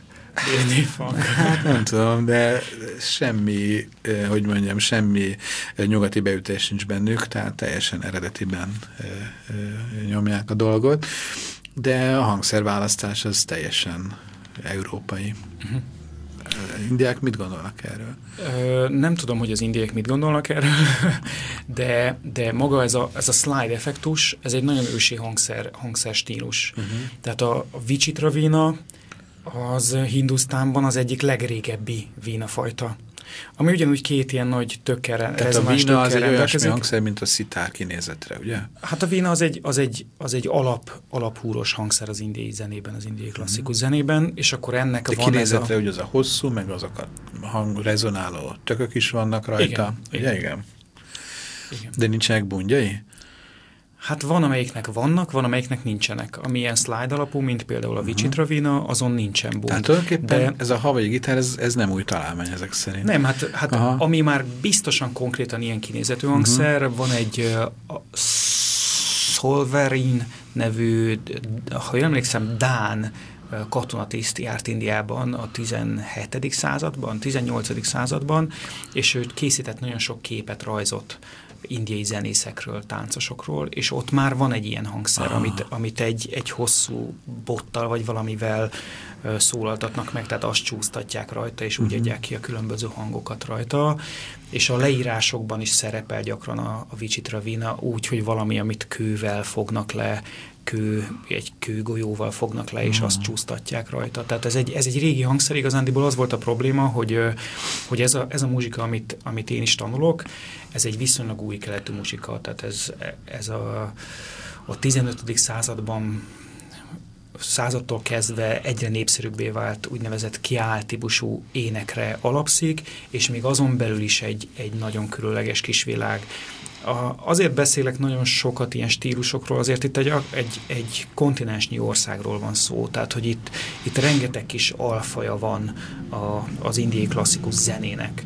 Hát nem tudom, de semmi, hogy mondjam, semmi nyugati beütés sincs bennük, tehát teljesen eredetiben nyomják a dolgot, de a hangszerválasztás az teljesen európai. Uh-huh. Indiák mit gondolnak erről?
Ö, nem tudom, hogy az indiák mit gondolnak erről, de, de maga ez a, ez a slide effektus, ez egy nagyon ősi hangszer, hangszer stílus. Uh-huh. Tehát a, a Vichitra vína az Hindusztánban az egyik legrégebbi vínafajta, ami ugyanúgy két ilyen nagy tökkel,
tehát a vína az egy olyasmi hangszer, mint a szitár kinézetre, ugye? Hát
a vína az egy, az egy, az egy alap, alaphúros hangszer az indiai zenében, az indiai klasszikus mm. zenében, és akkor ennek
de
van
kinézetre,
ez a...
hogy az a hosszú, meg azok a hang rezonáló tökök is vannak rajta.
Igen,
ugye?
igen.
Igen.
Igen.
De nincsenek bungyai?
Hát van, amelyiknek vannak, van, amelyiknek nincsenek. Ami ilyen slide alapú, mint például a Vichitra vína, azon nincsen bund.
Tehát tulajdonképpen
de...
ez a havai gitár, ez, ez nem új találmány ezek szerint.
Nem, hát, hát ami már biztosan konkrétan ilyen kinézetű hangszer, uh-huh. van egy uh, Solverin nevű, ha jól emlékszem, dán katonatiszt járt Indiában a tizenhetedik században, tizennyolcadik században, és ő készített nagyon sok képet, rajzot indiai zenészekről, táncosokról, és ott már van egy ilyen hangszer, amit, amit egy, egy hosszú bottal vagy valamivel uh, szólaltatnak meg, tehát azt csúsztatják rajta, és úgy uh-huh. adják ki a különböző hangokat rajta, és a leírásokban is szerepel gyakran a, a Vichitra vína úgy, hogy valami, amit kővel fognak le, kő, egy kőgolyóval fognak le, és azt csúsztatják rajta. Tehát ez egy, ez egy régi hangszer, igazándiból az volt a probléma, hogy hogy ez a, ez a muzsika, amit, amit én is tanulok, ez egy viszonylag új keletű muzsika, tehát ez, ez a, a tizenötödik században századtól kezdve egyre népszerűbbé vált úgynevezett kiál típusú énekre alapszik, és még azon belül is egy, egy nagyon különleges kisvilág. A, azért beszélek nagyon sokat ilyen stílusokról, azért itt egy, egy, egy kontinensnyi országról van szó, tehát hogy itt, itt rengeteg kis alfaja van a, az indiai klasszikus zenének.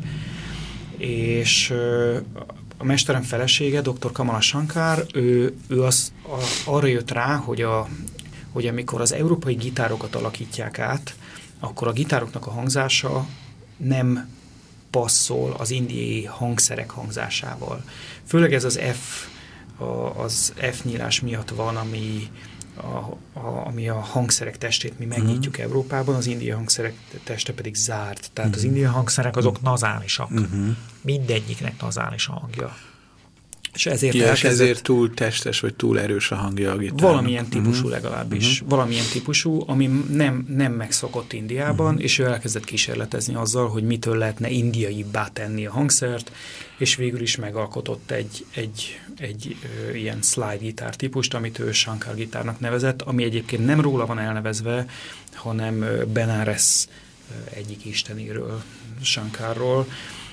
És a mesterem felesége, doktor Kamala Shankar, ő, ő az, a, arra jött rá, hogy, a, hogy amikor az európai gitárokat alakítják át, akkor a gitároknak a hangzása nem passzol az indiai hangszerek hangzásával. Főleg ez az F, a, az F nyílás miatt van, ami a, a, ami a hangszerek testét mi megnyitjuk uh-huh. Európában, az indiai hangszerek teste pedig zárt. Tehát
uh-huh. az indiai hangszerek azok nazálisak. Uh-huh. Mindegyiknek nazális a hangja.
És ezért, ja, elkezdett, és ezért túl testes, vagy túl erős a hangja a gitárnak.
Valamilyen típusú uh-huh. legalábbis. Uh-huh. Valamilyen típusú, ami nem, nem megszokott Indiában, uh-huh. és ő elkezdett kísérletezni azzal, hogy mitől lehetne indiaibbá tenni a hangszert, és végül is megalkotott egy, egy, egy ö, ilyen slide gitár típust, amit ő Shankar gitárnak nevezett, ami egyébként nem róla van elnevezve, hanem Benares egyik istenéről, Shankarról,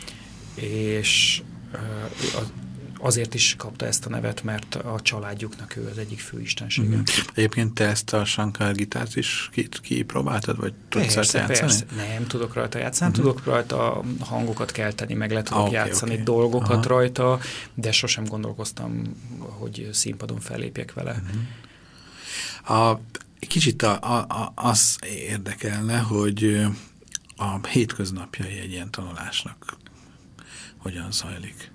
és ö, a azért is kapta ezt a nevet, mert a családjuknak ő az egyik főistensége. Mm-hmm.
Egyébként te ezt a Shankar gitárt is kipróbáltad, vagy tudsz
persze,
játszani?
Persze. Nem tudok rajta játszani, mm-hmm. tudok rajta hangokat kelteni, meg le tudok
okay,
játszani okay. dolgokat Aha. rajta, de sosem gondolkoztam, hogy színpadon fellépjek vele.
Mm-hmm. A, kicsit a, a, a, az érdekelne, hogy a hétköznapjai egy ilyen tanulásnak hogyan zajlik?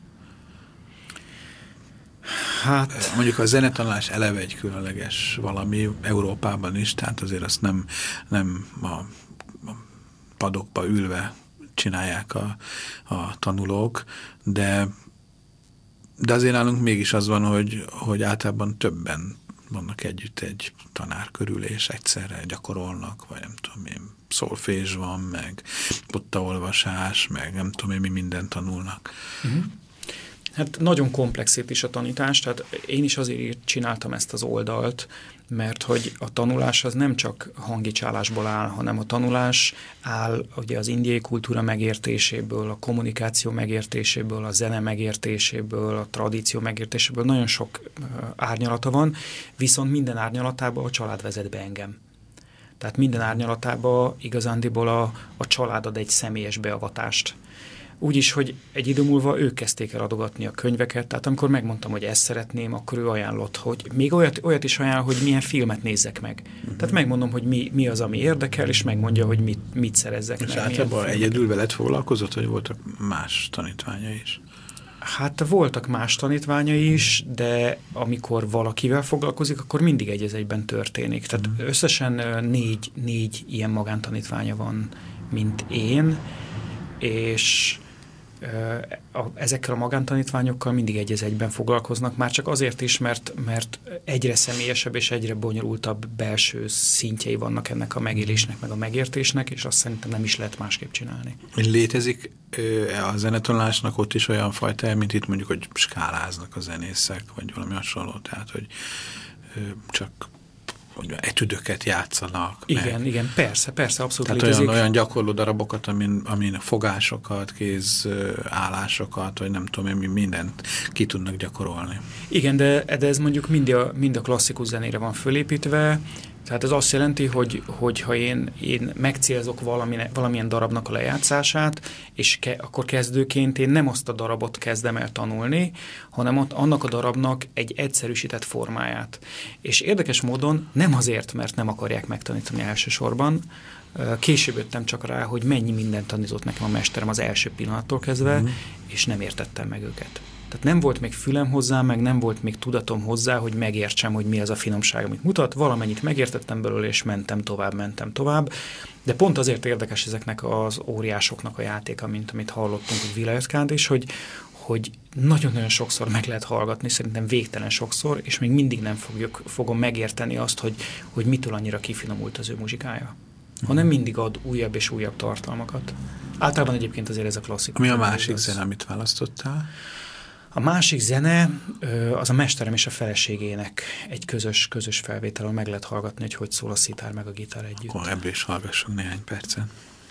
Hát, mondjuk a zenetanulás eleve egy különleges valami Európában is, tehát azért azt nem, nem a, a padokba ülve csinálják a, a tanulók, de, de azért nálunk mégis az van, hogy, hogy általában többen vannak együtt egy tanár körül, és egyszerre gyakorolnak, vagy nem tudom én, szolfés van, meg pottaolvasás, meg nem tudom én, mi mindent tanulnak.
Uh-huh. Hát nagyon komplex itt is a tanítás, tehát én is azért csináltam ezt az oldalt, mert hogy a tanulás az nem csak hangicsálásból áll, hanem a tanulás áll ugye az indiai kultúra megértéséből, a kommunikáció megértéséből, a zene megértéséből, a tradíció megértéséből, nagyon sok árnyalata van, viszont minden árnyalatában a család vezet be engem. Tehát minden árnyalatában igazándiból a, a család ad egy személyes beavatást. Úgyis, hogy egy idő múlva ők kezdték el adogatni a könyveket, tehát amikor megmondtam, hogy ezt szeretném, akkor ő ajánlott, hogy még olyat, olyat is ajánl, hogy milyen filmet nézzek meg. Uh-huh. Tehát megmondom, hogy mi, mi az, ami érdekel, és megmondja, hogy mit, mit szerezzek
és
meg. És
általában egyedül veled foglalkozott, vagy voltak más tanítványai is?
Hát voltak más tanítványai is, de amikor valakivel foglalkozik, akkor mindig egy az egyben történik. Tehát uh-huh. összesen négy, négy ilyen magántanítványa van, mint én, és A, ezekkel a magántanítványokkal mindig egy az egyben foglalkoznak, már csak azért is, mert, mert egyre személyesebb és egyre bonyolultabb belső szintjei vannak ennek a megélésnek, meg a megértésnek, és azt szerintem nem is lehet másképp csinálni.
Létezik a zenetanulásnak ott is olyan fajta, mint itt mondjuk, hogy skáláznak a zenészek, vagy valami hasonló, tehát, hogy csak hogy etüdöket játszanak.
Igen, meg. igen, persze, persze, abszolút
Tehát
létezik.
olyan, olyan gyakorló darabokat, amin, amin fogásokat, kézállásokat, vagy nem tudom én, mindent ki tudnak gyakorolni.
Igen, de, de ez mondjuk mind a, mind a klasszikus zenére van fölépítve, tehát ez azt jelenti, hogy, hogy ha én, én megcélzok valamine, valamilyen darabnak a lejátszását, és ke, akkor kezdőként én nem azt a darabot kezdem el tanulni, hanem ott annak a darabnak egy egyszerűsített formáját. És érdekes módon nem azért, mert nem akarják megtanítani elsősorban, később jöttem csak rá, hogy mennyi mindent tanított nekem a mesterem az első pillanattól kezdve, mm. és nem értettem meg őket. Tehát nem volt még fülem hozzá, meg nem volt még tudatom hozzá, hogy megértsem, hogy mi az a finomság, amit mutat. Valamennyit megértettem belőle, és mentem tovább, mentem tovább. De pont azért érdekes ezeknek az óriásoknak a játéka, mint amit hallottunk, hogy Vilayat is, hogy, hogy nagyon-nagyon sokszor meg lehet hallgatni, szerintem végtelen sokszor, és még mindig nem fogjuk, fogom megérteni azt, hogy, hogy mitől annyira kifinomult az ő muzsikája. hanem mindig ad újabb és újabb tartalmakat. Általában egyébként azért ez a klasszikus.
Mi a másik zene, amit választottál?
A másik zene az a Mesterem és a feleségének egy közös, közös felvétel, meg lehet hallgatni, hogy hogy szól a szitár meg a gitár együtt.
Akkor ebből is hallgassunk néhány percen.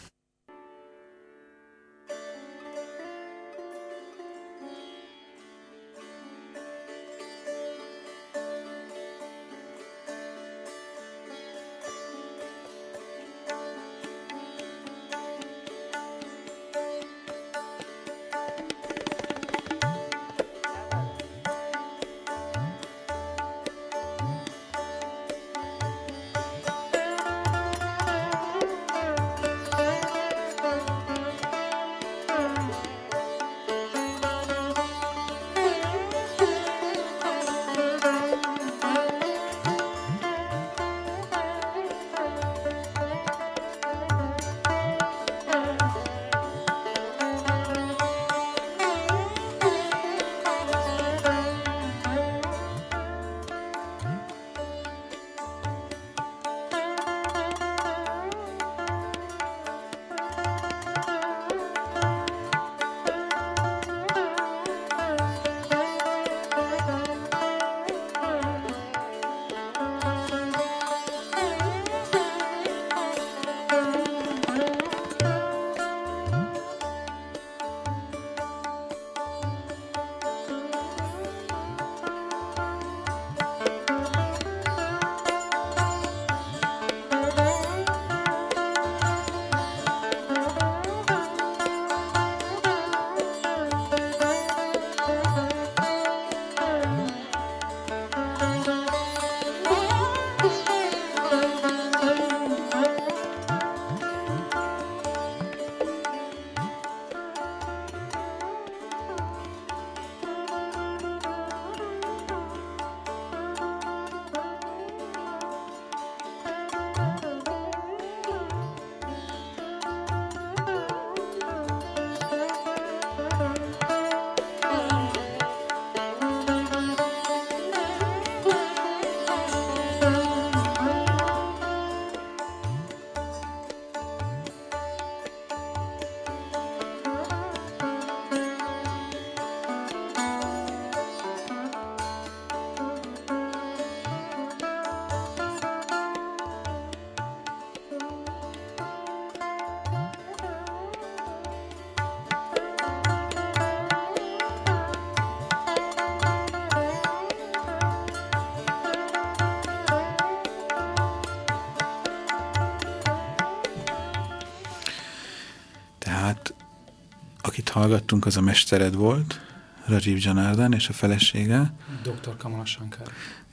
Akit hallgattunk, az a mestered volt, Rajiv Janardhan és a felesége.
doktor Kamala Shankar.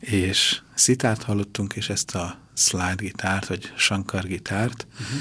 És szitárt hallottunk, és ezt a slide gitárt, vagy Shankar gitárt, uh-huh.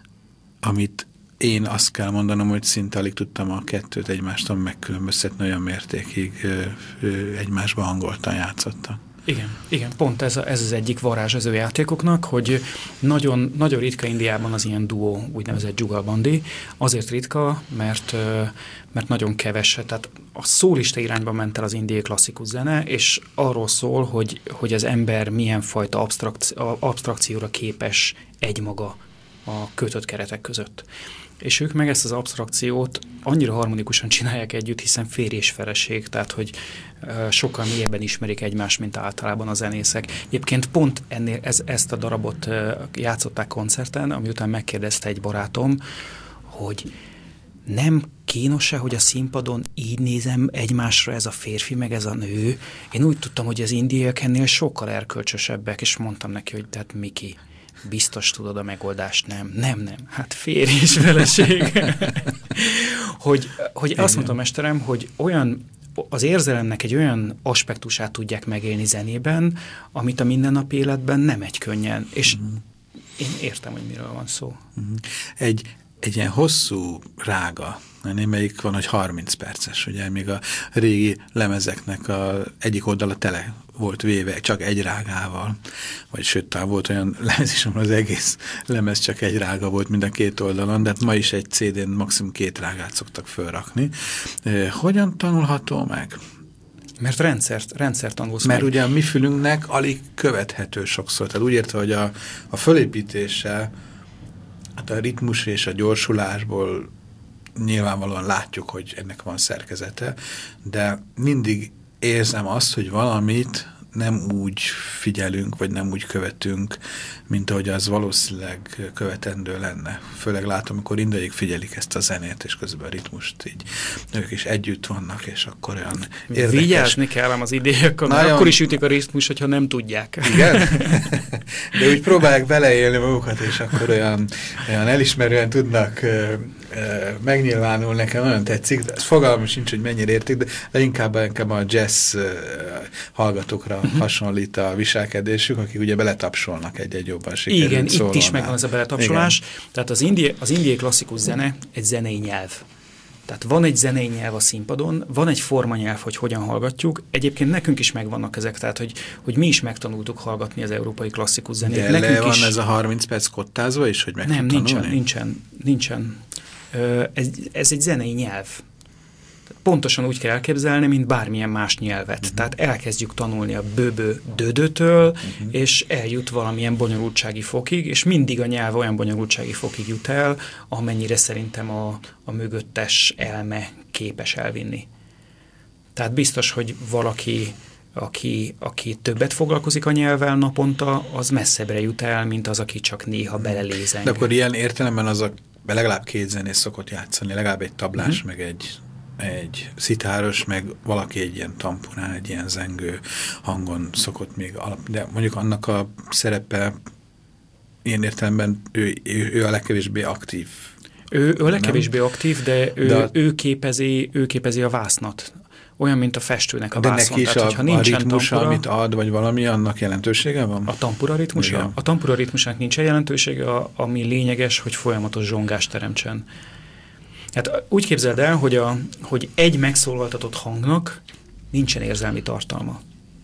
amit én azt kell mondanom, hogy szinte alig tudtam a kettőt egymástól megkülönböztetni, olyan mértékig ö, ö, egymásba hangoltan játszottak.
Igen, igen, pont ez, a, ez az egyik varázs az ő játékoknak, hogy nagyon, nagyon ritka Indiában az ilyen duó, úgynevezett dzsugalbandi. Azért ritka, mert, mert nagyon keves, tehát a szólista irányba ment el az indiai klasszikus zene, és arról szól, hogy, hogy az ember milyen fajta abstrakci, abstrakcióra képes egymaga a kötött keretek között. És ők meg ezt az abstrakciót annyira harmonikusan csinálják együtt, hiszen férj és feleség, tehát hogy uh, sokkal mélyebben ismerik egymást, mint általában a zenészek. Egyébként pont ennél ez, ezt a darabot uh, játszották koncerten, ami után megkérdezte egy barátom, hogy nem kínos-e, hogy a színpadon így nézem egymásra ez a férfi, meg ez a nő. Én úgy tudtam, hogy az indiaiak ennél sokkal erkölcsösebbek, és mondtam neki, hogy tehát Miki, biztos tudod a megoldást, nem, nem, nem, hát férj és feleség. hogy hogy azt mondta a mesterem, hogy olyan, az érzelemnek egy olyan aspektusát tudják megélni zenében, amit a mindennapi életben nem egy könnyen, és uh-huh. én értem, hogy miről van szó.
Uh-huh. Egy, egy ilyen hosszú rága, némelyik van, hogy harminc perces, ugye, még a régi lemezeknek a egyik oldala tele volt véve csak egy rágával, vagy sőt, talán volt olyan lemez is, ahol az egész lemez csak egy rága volt mind a két oldalon, de hát ma is egy cé dén maximum két rágát szoktak fölrakni. Hogyan tanulható meg?
Mert rendszert, rendszert tanulsz
Mert
meg.
ugye a mi fülünknek alig követhető sokszor. Tehát úgy értve, hogy a, a fölépítése hát a ritmus és a gyorsulásból nyilvánvalóan látjuk, hogy ennek van szerkezete, de mindig érzem azt, hogy valamit nem úgy figyelünk, vagy nem úgy követünk, mint ahogy az valószínűleg követendő lenne. Főleg látom, amikor indiaiak figyelik ezt a zenét, és közben a ritmust így ők is együtt vannak, és akkor olyan érdekes.
Vigyázni kell ám az indiaiakkal, mert akkor is ütik a ritmus, hogyha nem tudják. Igen?
De úgy próbálják beleélni magukat, és akkor olyan, olyan elismerően tudnak uh, uh, megnyilvánulni, nekem nagyon tetszik, de fogalmam sincs, hogy mennyire értik, de, de inkább, inkább a jazz uh, hallgatókra uh-huh. hasonlít a viselkedésük, akik ugye beletapsolnak egy-egy jobban sikerült
Igen,
szólónál.
Itt is megvan ez a beletapsolás. Igen. Tehát az, indi az indiai klasszikus zene egy zenei nyelv. Tehát van egy zenei nyelv a színpadon, van egy formanyelv, hogy hogyan hallgatjuk. Egyébként nekünk is megvannak ezek, tehát hogy, hogy mi is megtanultuk hallgatni az európai klasszikus zenét.
De
nekünk
le van
is...
ez a harminc perc kottázva is, hogy meg
Nem,
tud
nincsen,
tanulni?
nincsen, nincsen. Ez, ez egy zenei nyelv. Pontosan úgy kell elképzelni, mint bármilyen más nyelvet. Uh-huh. Tehát elkezdjük tanulni a böbö dödötől, uh-huh. és eljut valamilyen bonyolultsági fokig, és mindig a nyelv olyan bonyolultsági fokig jut el, amennyire szerintem a, a mögöttes elme képes elvinni. Tehát biztos, hogy valaki, aki, aki többet foglalkozik a nyelvvel naponta, az messzebbre jut el, mint az, aki csak néha belelézeng.
De akkor ilyen értelemben az a legalább két zenész szokott játszani, legalább egy tablás, uh-huh. meg egy egy szitáros, meg valaki egy ilyen tamponán, egy ilyen zengő hangon szokott még alap, de mondjuk annak a szerepe ilyen értelemben ő, ő, ő a legkevésbé aktív.
Ő, ő a legkevésbé nem? aktív, de, ő,
de
ő, képezi, ő képezi a vásznat. Olyan, mint a festőnek a
de
vászon.
De neki is
Tehát,
a,
a
ritmusa,
tampura,
amit ad, vagy valami, annak jelentősége van?
A tampura ritmusa? Igen. A tampura ritmusának nincsen jelentősége, ami lényeges, hogy folyamatos zsongást teremtsen. Hát úgy képzeld el, hogy, a, hogy egy megszólaltatott hangnak nincsen érzelmi tartalma.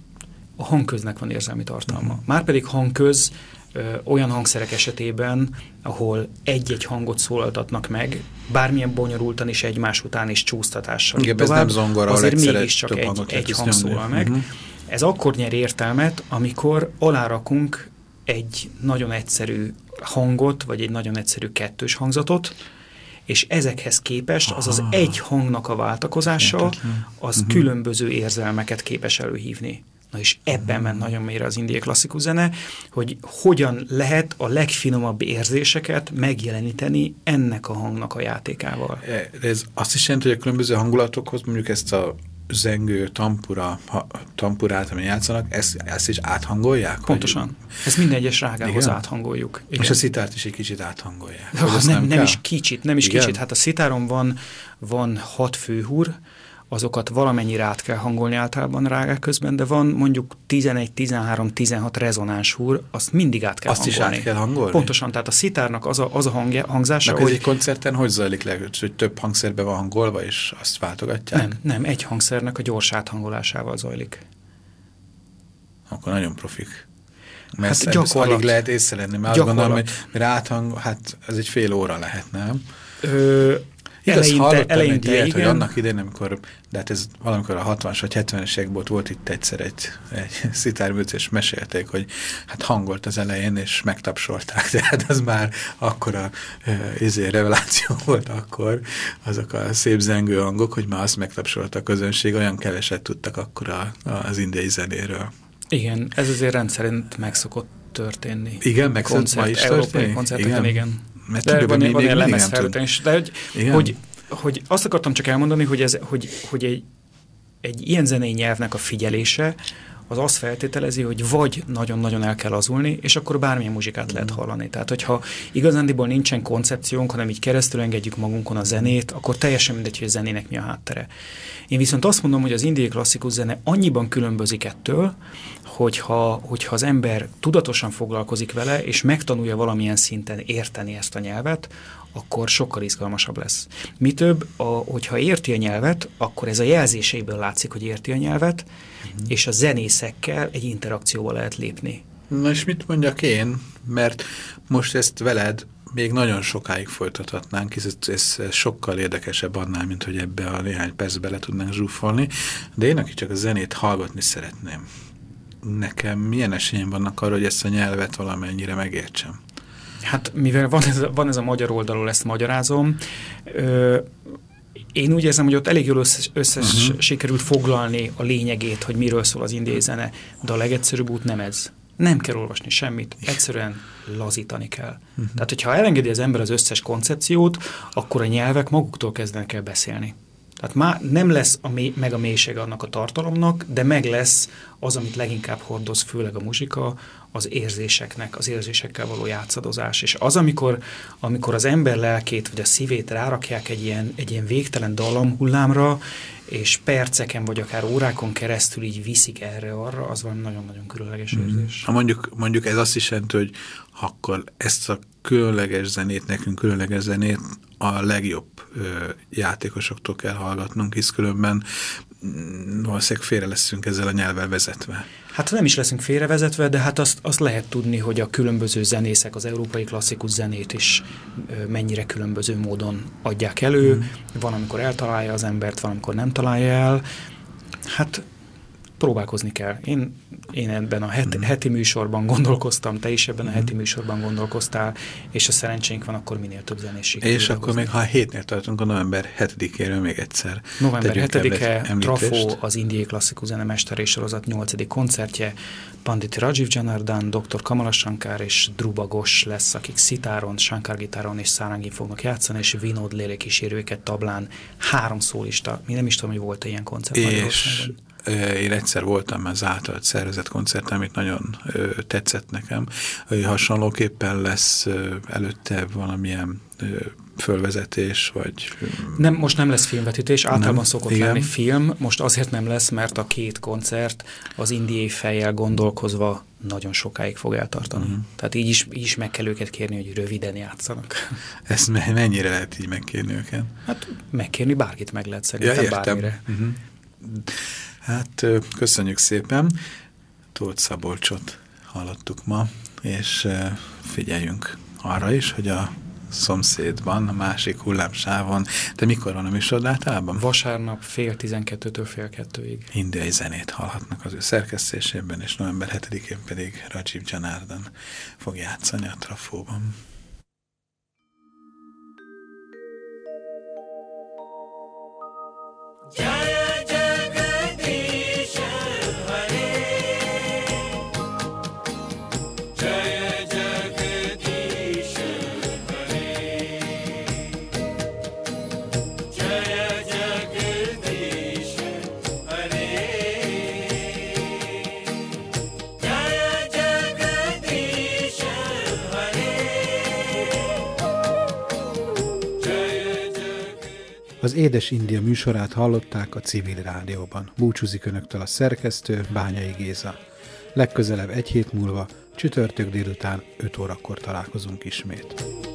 A hangköznek van érzelmi tartalma. Uh-huh. Márpedig hangköz ö, olyan hangszerek esetében, ahol egy-egy hangot szólaltatnak meg, bármilyen bonyolultan is egymás után is csúsztatással.
Igen, ez nem zongora,
azért mégiscsak egy, egy hang szólal meg. Uh-huh. Ez akkor nyer értelmet, amikor alárakunk egy nagyon egyszerű hangot, vagy egy nagyon egyszerű kettős hangzatot, és ezekhez képest az az egy hangnak a váltakozása, az uh-huh. különböző érzelmeket képes előhívni. Na és ebben uh-huh. ment nagyon mélyre az indiai klasszikus zene, hogy hogyan lehet a legfinomabb érzéseket megjeleníteni ennek a hangnak a játékával.
Ez azt is jelenti, hogy a különböző hangulatokhoz mondjuk ezt a zengő, tampura, ha, tampurát, amit játszanak, ezt, ezt is áthangolják?
Pontosan.
Vagy?
Ezt minden egyes rágához igen? áthangoljuk. Igen.
És a szitárt is egy kicsit áthangolják.
Ha, nem, nem, nem is kicsit, nem is igen? kicsit. Hát a szitáron van, van hat főhúr, azokat valamennyire át kell hangolni általában rágák közben, de van mondjuk tizenegy, tizenhárom, tizenhat rezonáns húr, azt mindig át kell
azt
hangolni.
Azt is át kell hangolni?
Pontosan, tehát a szitárnak az a, az a hangja, hangzása,
hogy... egy koncerten hogy zajlik le, hogy több hangszerbe van hangolva, és azt váltogatják?
Nem, nem, egy hangszernek a gyors áthangolásával zajlik.
Akkor nagyon profik. Mert
hát
ezt alig lehet észrevenni, mert azt gondolom, hogy mire áthang, hát ez egy fél óra lehet, nem?
Ö...
Igaz,
eleinte,
hallottam
eleinte,
egy ilyet,
igen.
hogy annak idején, amikor, de hát ez valamikor a hatvanas vagy hetvenes években volt itt egyszer egy, egy szitárműc, és mesélték, hogy hát hangolt az elején, és megtapsolták, tehát az már akkora izé, reveláció volt akkor, azok a szép zengő hangok, hogy már azt megtapsolta a közönség, olyan keveset tudtak akkor a, az indiai zenéről.
Igen, ez azért rendszerint meg szokott történni.
Igen, meg
koncert,
ma is
európai
történik?
koncerteken, igen. igen.
Mert
de van,
még,
van
még
ilyen lemezfelvétel is. De hogy, hogy, hogy azt akartam csak elmondani, hogy, ez, hogy, hogy egy, egy ilyen zenei nyelvnek a figyelése az azt feltételezi, hogy vagy nagyon-nagyon el kell lazulni, és akkor bármilyen muzsikát lehet hallani. Tehát, hogyha igazándiból nincsen koncepciónk, hanem így keresztül engedjük magunkon a zenét, akkor teljesen mindegy, hogy a zenének mi a háttere. Én viszont azt mondom, hogy az indiai klasszikus zene annyiban különbözik ettől, hogyha, hogyha az ember tudatosan foglalkozik vele, és megtanulja valamilyen szinten érteni ezt a nyelvet, akkor sokkal izgalmasabb lesz. Mi több, a, hogyha érti a nyelvet, akkor ez a jelzéseiből látszik, hogy érti a nyelvet, uh-huh. és a zenészekkel egy interakcióba lehet lépni. Na
és mit mondjak én? Mert most ezt veled még nagyon sokáig folytathatnánk, hisz ez, ez sokkal érdekesebb annál, mint hogy ebbe a néhány percbe le tudnánk zsúfolni, de én, aki csak a zenét hallgatni szeretném, nekem milyen esélyem vannak arra, hogy ezt a nyelvet valamennyire megértsem?
Hát mivel van ez, van ez a magyar oldalról, ezt magyarázom, ö, én úgy érzem, hogy ott elég jól összes, összes uh-huh. sikerült foglalni a lényegét, hogy miről szól az indiai zene, de a legegyszerűbb út nem ez. Nem kell olvasni semmit, egyszerűen lazítani kell. Uh-huh. Tehát, hogyha elengedi az ember az összes koncepciót, akkor a nyelvek maguktól kezdenek el beszélni. Tehát már nem lesz a mély, meg a mélysége annak a tartalomnak, de meg lesz az, amit leginkább hordoz, főleg a muzsika, az érzéseknek, az érzésekkel való játszadozás. És az, amikor, amikor az ember lelkét vagy a szívét rárakják egy ilyen, egy ilyen végtelen dallamhullámra, és perceken vagy akár órákon keresztül így viszik erre-arra, az valami nagyon-nagyon különleges mm. érzés.
Ha mondjuk, mondjuk ez azt is jelenti, hogy akkor ezt a különleges zenét, nekünk különleges zenét a legjobb ö, játékosoktól kell hallgatnunk, hisz különben mm, valószínűleg félre leszünk ezzel a nyelvvel vezetve.
Hát nem is leszünk félrevezetve, de hát azt, azt lehet tudni, hogy a különböző zenészek az európai klasszikus zenét is ö, mennyire különböző módon adják elő. Mm. Van, amikor eltalálja az embert, van, amikor nem találja el. Hát próbálkozni kell. Én, én ebben a heti, mm. heti műsorban gondolkoztam, te is ebben mm. a heti műsorban gondolkoztál, és a szerencsénk van, akkor minél több zenés sikerül.
És akkor még, ha a hétnél tartunk, a november hetedikéről még egyszer.
november hetedike, Trafó, az indiai klasszikus zenemester és sorozat nyolcadik koncertje, Pandit Rajiv Janardhan, doktor Kamala Shankar és Dhruba Ghosh lesz, akik szitáron, Shankar gitáron és szárangin fognak játszani, és Vinod Lélé kísérőket tablán, három szólista. Mi nem is tudom, hogy volt-e ilyen koncert Magyarországon.
Én egyszer voltam az általad szervezett koncert, amit nagyon ö, tetszett nekem. Ö, hasonlóképpen lesz ö, előtte valamilyen ö, fölvezetés, vagy...
Nem, most nem lesz filmvetítés, általában
nem,
szokott
igen.
lenni film, most azért nem lesz, mert a két koncert az indiai fejjel gondolkozva nagyon sokáig fog eltartani. Uh-huh. Tehát így is, így is meg kell őket kérni, hogy röviden játszanak.
Ezt mennyire lehet így megkérni őket?
Hát megkérni bárkit meg lehet szerintem ja, bármire.
Uh-huh. Hát köszönjük szépen, Tóth Szabolcsot hallottuk ma, és figyeljünk arra is, hogy a szomszédban, a másik hullámsávon, de mikor van a műsor általában?
Vasárnap fél tizenkettőtől fél kettőig.
Indiai zenét hallhatnak az ő szerkesztésében, és november hetedikén pedig Rajiv Janardhan fog játszani a Trafóban.
Az Édes India műsorát hallották a Civil Rádióban. Búcsúzik önöktől a szerkesztő, Bányai Géza. Legközelebb egy hét múlva, csütörtök délután öt órakor találkozunk ismét.